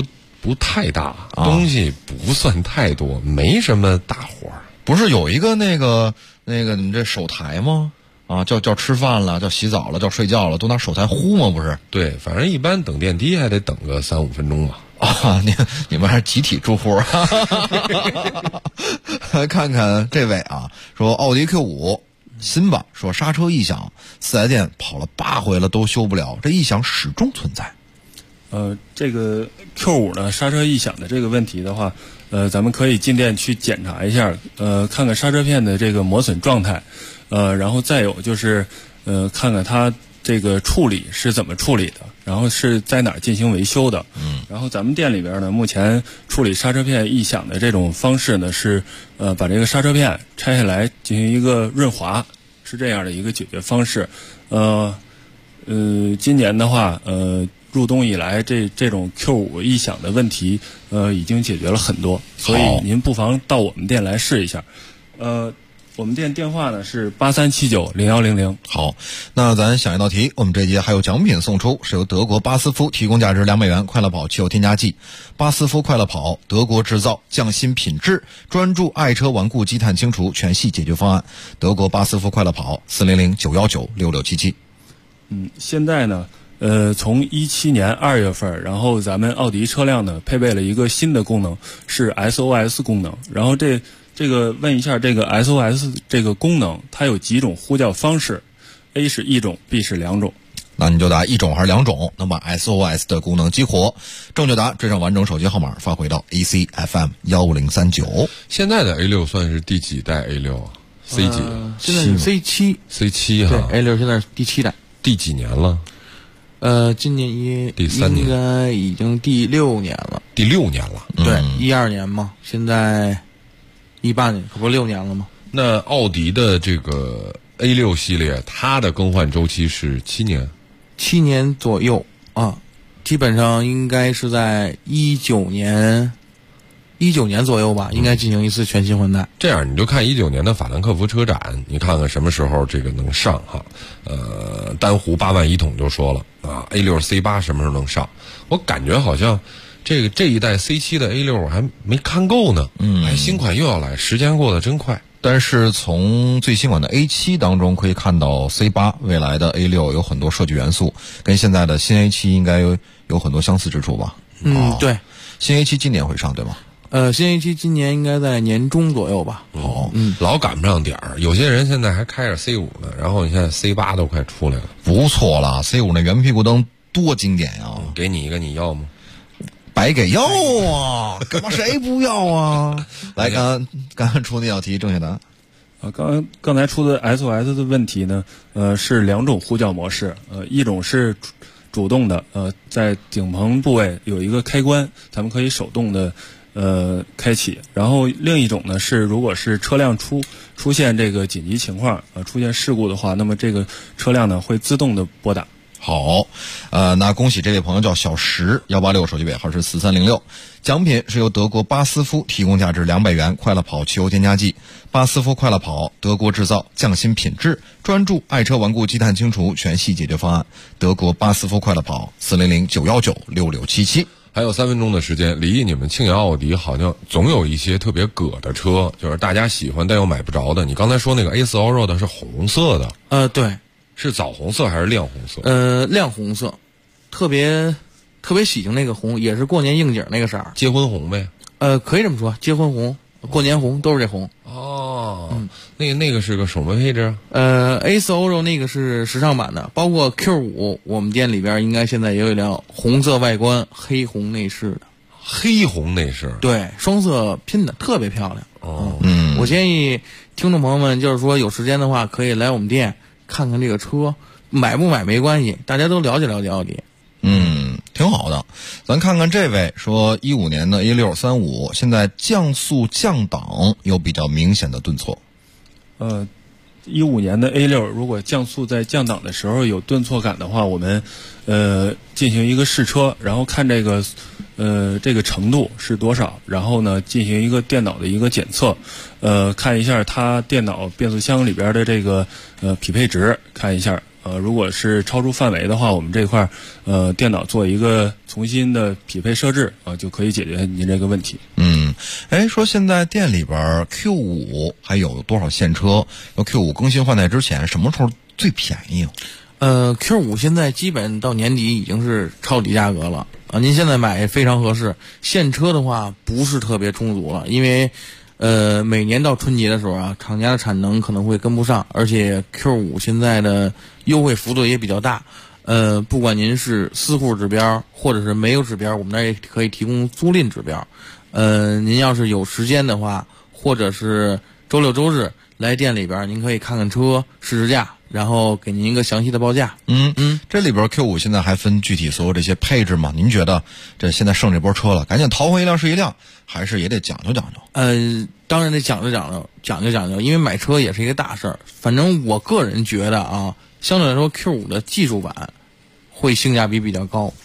不太大，东西不算太多，没什么大活儿。 不是有一个那个你们这手台吗？啊，叫吃饭了，叫洗澡了，叫睡觉了，都拿手台呼吗？不是？ 对，反正一般等电梯还得等个3-5分钟吧。 啊，你们还是集体住户。来看看这位啊，说奥迪 Q5 新吧，说刹车异响，4S店跑了8回了都修不了，这异响始终存在。 这个 Q5 呢，刹车异响的这个问题的话，咱们可以进店去检查一下，看看刹车片的这个磨损状态，然后再有就是看看它这个处理是怎么处理的，然后是在哪儿进行维修的。然后咱们店里边呢，目前处理刹车片异响的这种方式呢是把这个刹车片拆下来进行一个润滑，是这样的一个解决方式。今年的话，入冬以来，这种 Q5 异响的问题，已经解决了很多，所以您不妨到我们店来试一下。我们店电话呢是83790100。 好，那咱想一道题，我们这节还有奖品送出，是由德国巴斯夫提供价值200元快乐跑汽油添加剂。巴斯夫快乐跑，德国制造，匠心品质，专注爱车顽固积碳清除全系解决方案。德国巴斯夫快乐跑，400-919-6677。 现在呢，从17年2月份，然后咱们奥迪车辆呢配备了一个新的功能，是 SOS 功能。然后这个问一下，这个 SOS 这个功能它有几种呼叫方式 ？A 是1种 ，B 是2种。 那你就答1种还是2种，能把 SOS 的功能激活。正确答追上完整手机号码发回到 ACFM1039。 现在的 A6 算是第几代 A6 啊？C 几？ 现在是 C7 哈。 对 ，A6 现在是第7代。 第几年了？ 今年第3年， 应该已经第6年了。 第6年了。 对，12年嘛，现在18年，可不6年了吗？ 那奥迪的这个 A6 系列，它的更换周期是7年 ，7年左右啊，基本上应该是在19年左右吧，应该进行一次全新换代。 这样你就看19年的法兰克福车展，你看看什么时候这个能上哈。丹湖8万1桶就说了啊 ，A6 C8 什么时候能上？我感觉好像这一代 C7 的 A6 我还没看够呢，还新款又要来，时间过得真快。 但是从最新款的 A7 当中可以看到 C8 未来的 A6 有很多设计元素跟现在的新 A7 应该有很多相似之处吧。 对， 新 A7 今年会上对吗？ 新 A7 今年应该在年中左右吧。 老赶不上点儿。有些人现在还开着 C5 呢，然后你现在 C8 都快出来了， 不错了。C5 那圆屁股灯多经典呀！ 给你一个，你要吗？ 白给要啊！干嘛谁不要啊？来，刚刚出那道题正确答案。 刚才出的 SOS 的问题呢，是2种呼叫模式，一种是主动的，在顶棚部位有一个开关，咱们可以手动的开启。然后另一种呢是，如果是车辆出现这个紧急情况，出现事故的话，那么这个车辆呢会自动的拨打。 好，那恭喜这位朋友叫小石186，手机尾号是4306。奖品是由德国巴斯夫提供价值200元快乐跑汽油添加剂。巴斯夫快乐跑，德国制造，匠心品质，专注爱车顽固积碳清除全系解决方案。德国巴斯夫快乐跑，400-919-6677。 还有3分钟的时间，李毅，你们庆阳奥迪好像总有一些特别葛的车，就是大家喜欢但又买不着的。你刚才说那个 A4 Allroad 是红色的， 对， 是枣红色还是亮红色？ 亮红色，特别喜庆那个红，也是过年应景那个色儿。 结婚红呗？ 可以这么说，结婚红、过年红都是这红。 那个是个什么配置 ？A4 Allroad 那个是时尚版的，包括 Q5，我们店里边应该现在也有一辆红色外观、黑红内饰的。 黑红内饰？ 对，双色拼的，特别漂亮。我建议听众朋友们，就是说有时间的话，可以来我们店看看这个车，买不买没关系，大家都了解了解奥迪。 挺好的。咱看看这位说15年的 A635 现在降速降档有比较明显的顿挫。 15年的 A6 如果降速在降档的时候有顿挫感的话，我们进行一个试车，然后看这个程度是多少，然后呢进行一个电脑的一个检测，看一下它电脑变速箱里边的这个匹配值，看一下如果是超出范围的话，我们这块电脑做一个重新的匹配设置就可以解决您这个问题。 说现在店里边 Q5 还有多少现车？Q5 更新换代之前什么时候最便宜 ？Q5 现在基本到年底已经是抄底价格了啊！您现在买非常合适。现车的话不是特别充足了，因为每年到春节的时候啊，厂家的产能可能会跟不上，而且 Q5 现在的优惠幅度也比较大。不管您是私户指标或者是没有指标，我们那儿也可以提供租赁指标。您要是有时间的话，或者是周六周日来店里边，您可以看看车试试驾，然后给您一个详细的报价。 这里边 Q5 现在还分具体所有这些配置吗？您觉得这现在剩这波车了，赶紧淘回一辆是一辆，还是也得讲究讲究？ 当然得讲究，因为买车也是一个大事儿。反正我个人觉得啊，相对来说 Q5 的技术版会性价比比较高。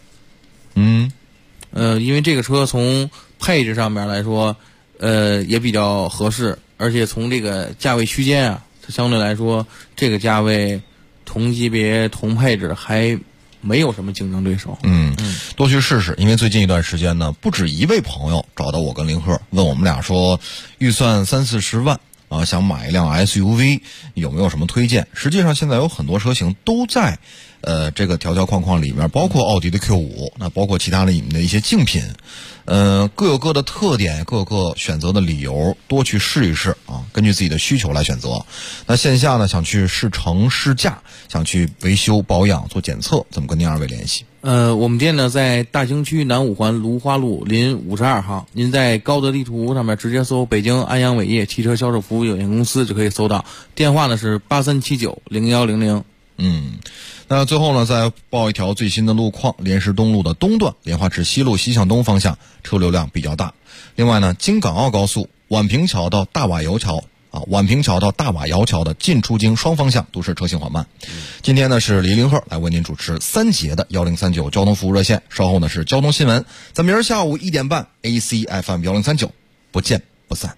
因为这个车从配置上面来说，也比较合适，而且从这个价位区间啊，它相对来说这个价位同级别同配置还没有什么竞争对手。 多去试试，因为最近一段时间呢，不止一位朋友找到我跟林鹤，问我们俩说，预算30-40万啊，想买一辆 SUV， 有没有什么推荐？实际上现在有很多车型都在这个条条框框里面，包括奥迪的 Q5， 那包括其他的你们的一些竞品，各有各的特点，各有各选择的理由，多去试一试啊，根据自己的需求来选择。那线下呢，想去试乘试驾，想去维修保养做检测，怎么跟您二位联系？ 我们店呢在大兴区南五环芦花路临52号，您在高德地图上面直接搜北京安阳伟业汽车销售服务有限公司就可以搜到，电话呢是83790100。 那最后呢，再报一条最新的路况，莲石东路的东段莲花池西路西向东方向车流量比较大。另外呢，京港澳高速宛平桥到大瓦窑桥宛平桥到大瓦窑桥的进出京双方向都是车行缓慢。今天呢是李林鹤来为您主持3节的1039交通服务热线，稍后呢是交通新闻，在明儿下午1点半 ACFM 1039，不见不散。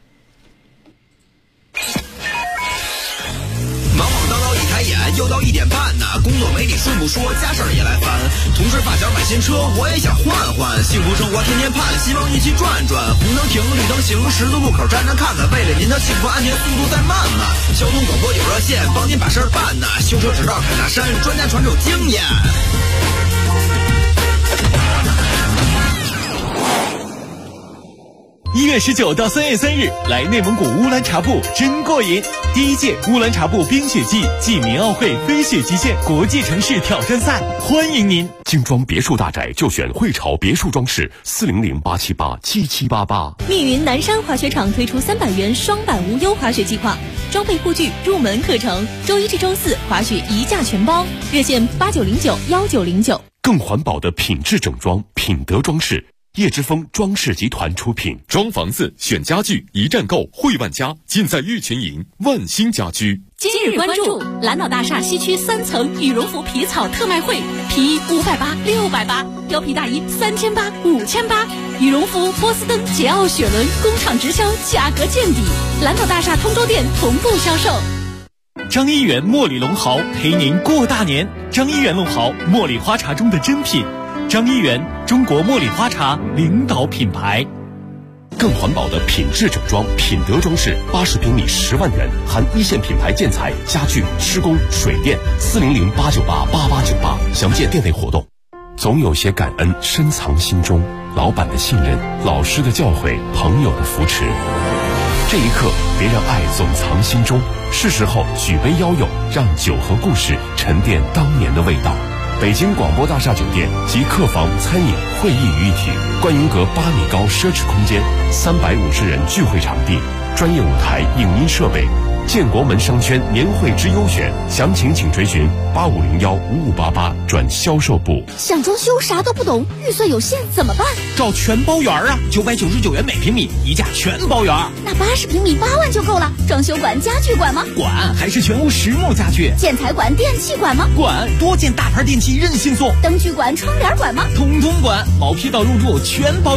忙忙叨叨一开眼又到1点半呢，工作没你顺不说，家事儿也来烦。同事发小买新车，我也想换换，幸福生活天天盼，希望一起转转。红灯停，绿灯行，十字路口站站看看，为了您的幸福安全，速度再慢慢。交通广播有热线，帮您把事儿办呢。修车指导凯大山，专家传授经验。 1月19到3月3日，来内蒙古乌兰察布真过瘾！第1届乌兰察布冰雪季暨年奥会飞雪极限国际城市挑战赛，欢迎您！ 精装别墅大宅就选汇潮别墅装饰，400-878-7788。 密云南山滑雪场推出300元双板无忧滑雪计划，装备护具、入门课程，周1至周4滑雪1价全包，热线89091909。 更环保的品质整装，品德装饰。叶之峰装饰集团出品， 装房子选家具一站购汇万家，尽在玉群营万兴家居。 今日关注蓝岛大厦西区3层羽绒服皮草特卖会，皮衣580、680，貂皮大衣3800、5800，羽绒服、波司登、捷奥雪伦工厂直销，价格见底。蓝岛大厦通州店同步销售。 张一元茉莉龙豪陪您过大年，张一元龙豪茉莉花茶中的珍品。张一元，中国茉莉花茶领导品牌。 更环保的品质整装，品德装饰，80平米10万元，含1线品牌建材、家具、施工、水电，400-898-8898，详见店内活动。总有些感恩深藏心中，老板的信任，老师的教诲，朋友的扶持。这一刻，别让爱总藏心中，是时候举杯邀友，让酒和故事沉淀当年的味道。北京广播大厦酒店集客房、餐饮、会议于一体，观云阁8米高奢侈空间，350人聚会场地，专业舞台、影音设备，建国门商圈年会之优选，详情请垂询8501-5588转销售部。 想装修啥都不懂，预算有限怎么办？ 找全包园啊，999元每平米，1价全包园。 那80平米8万就够了。装修管、家具管吗？ 管，还是全屋实木家具。 建材管、电器管吗？ 管，多件大牌电器任性送。 灯具管、窗帘管吗？ 统统管，毛坯到入住全包。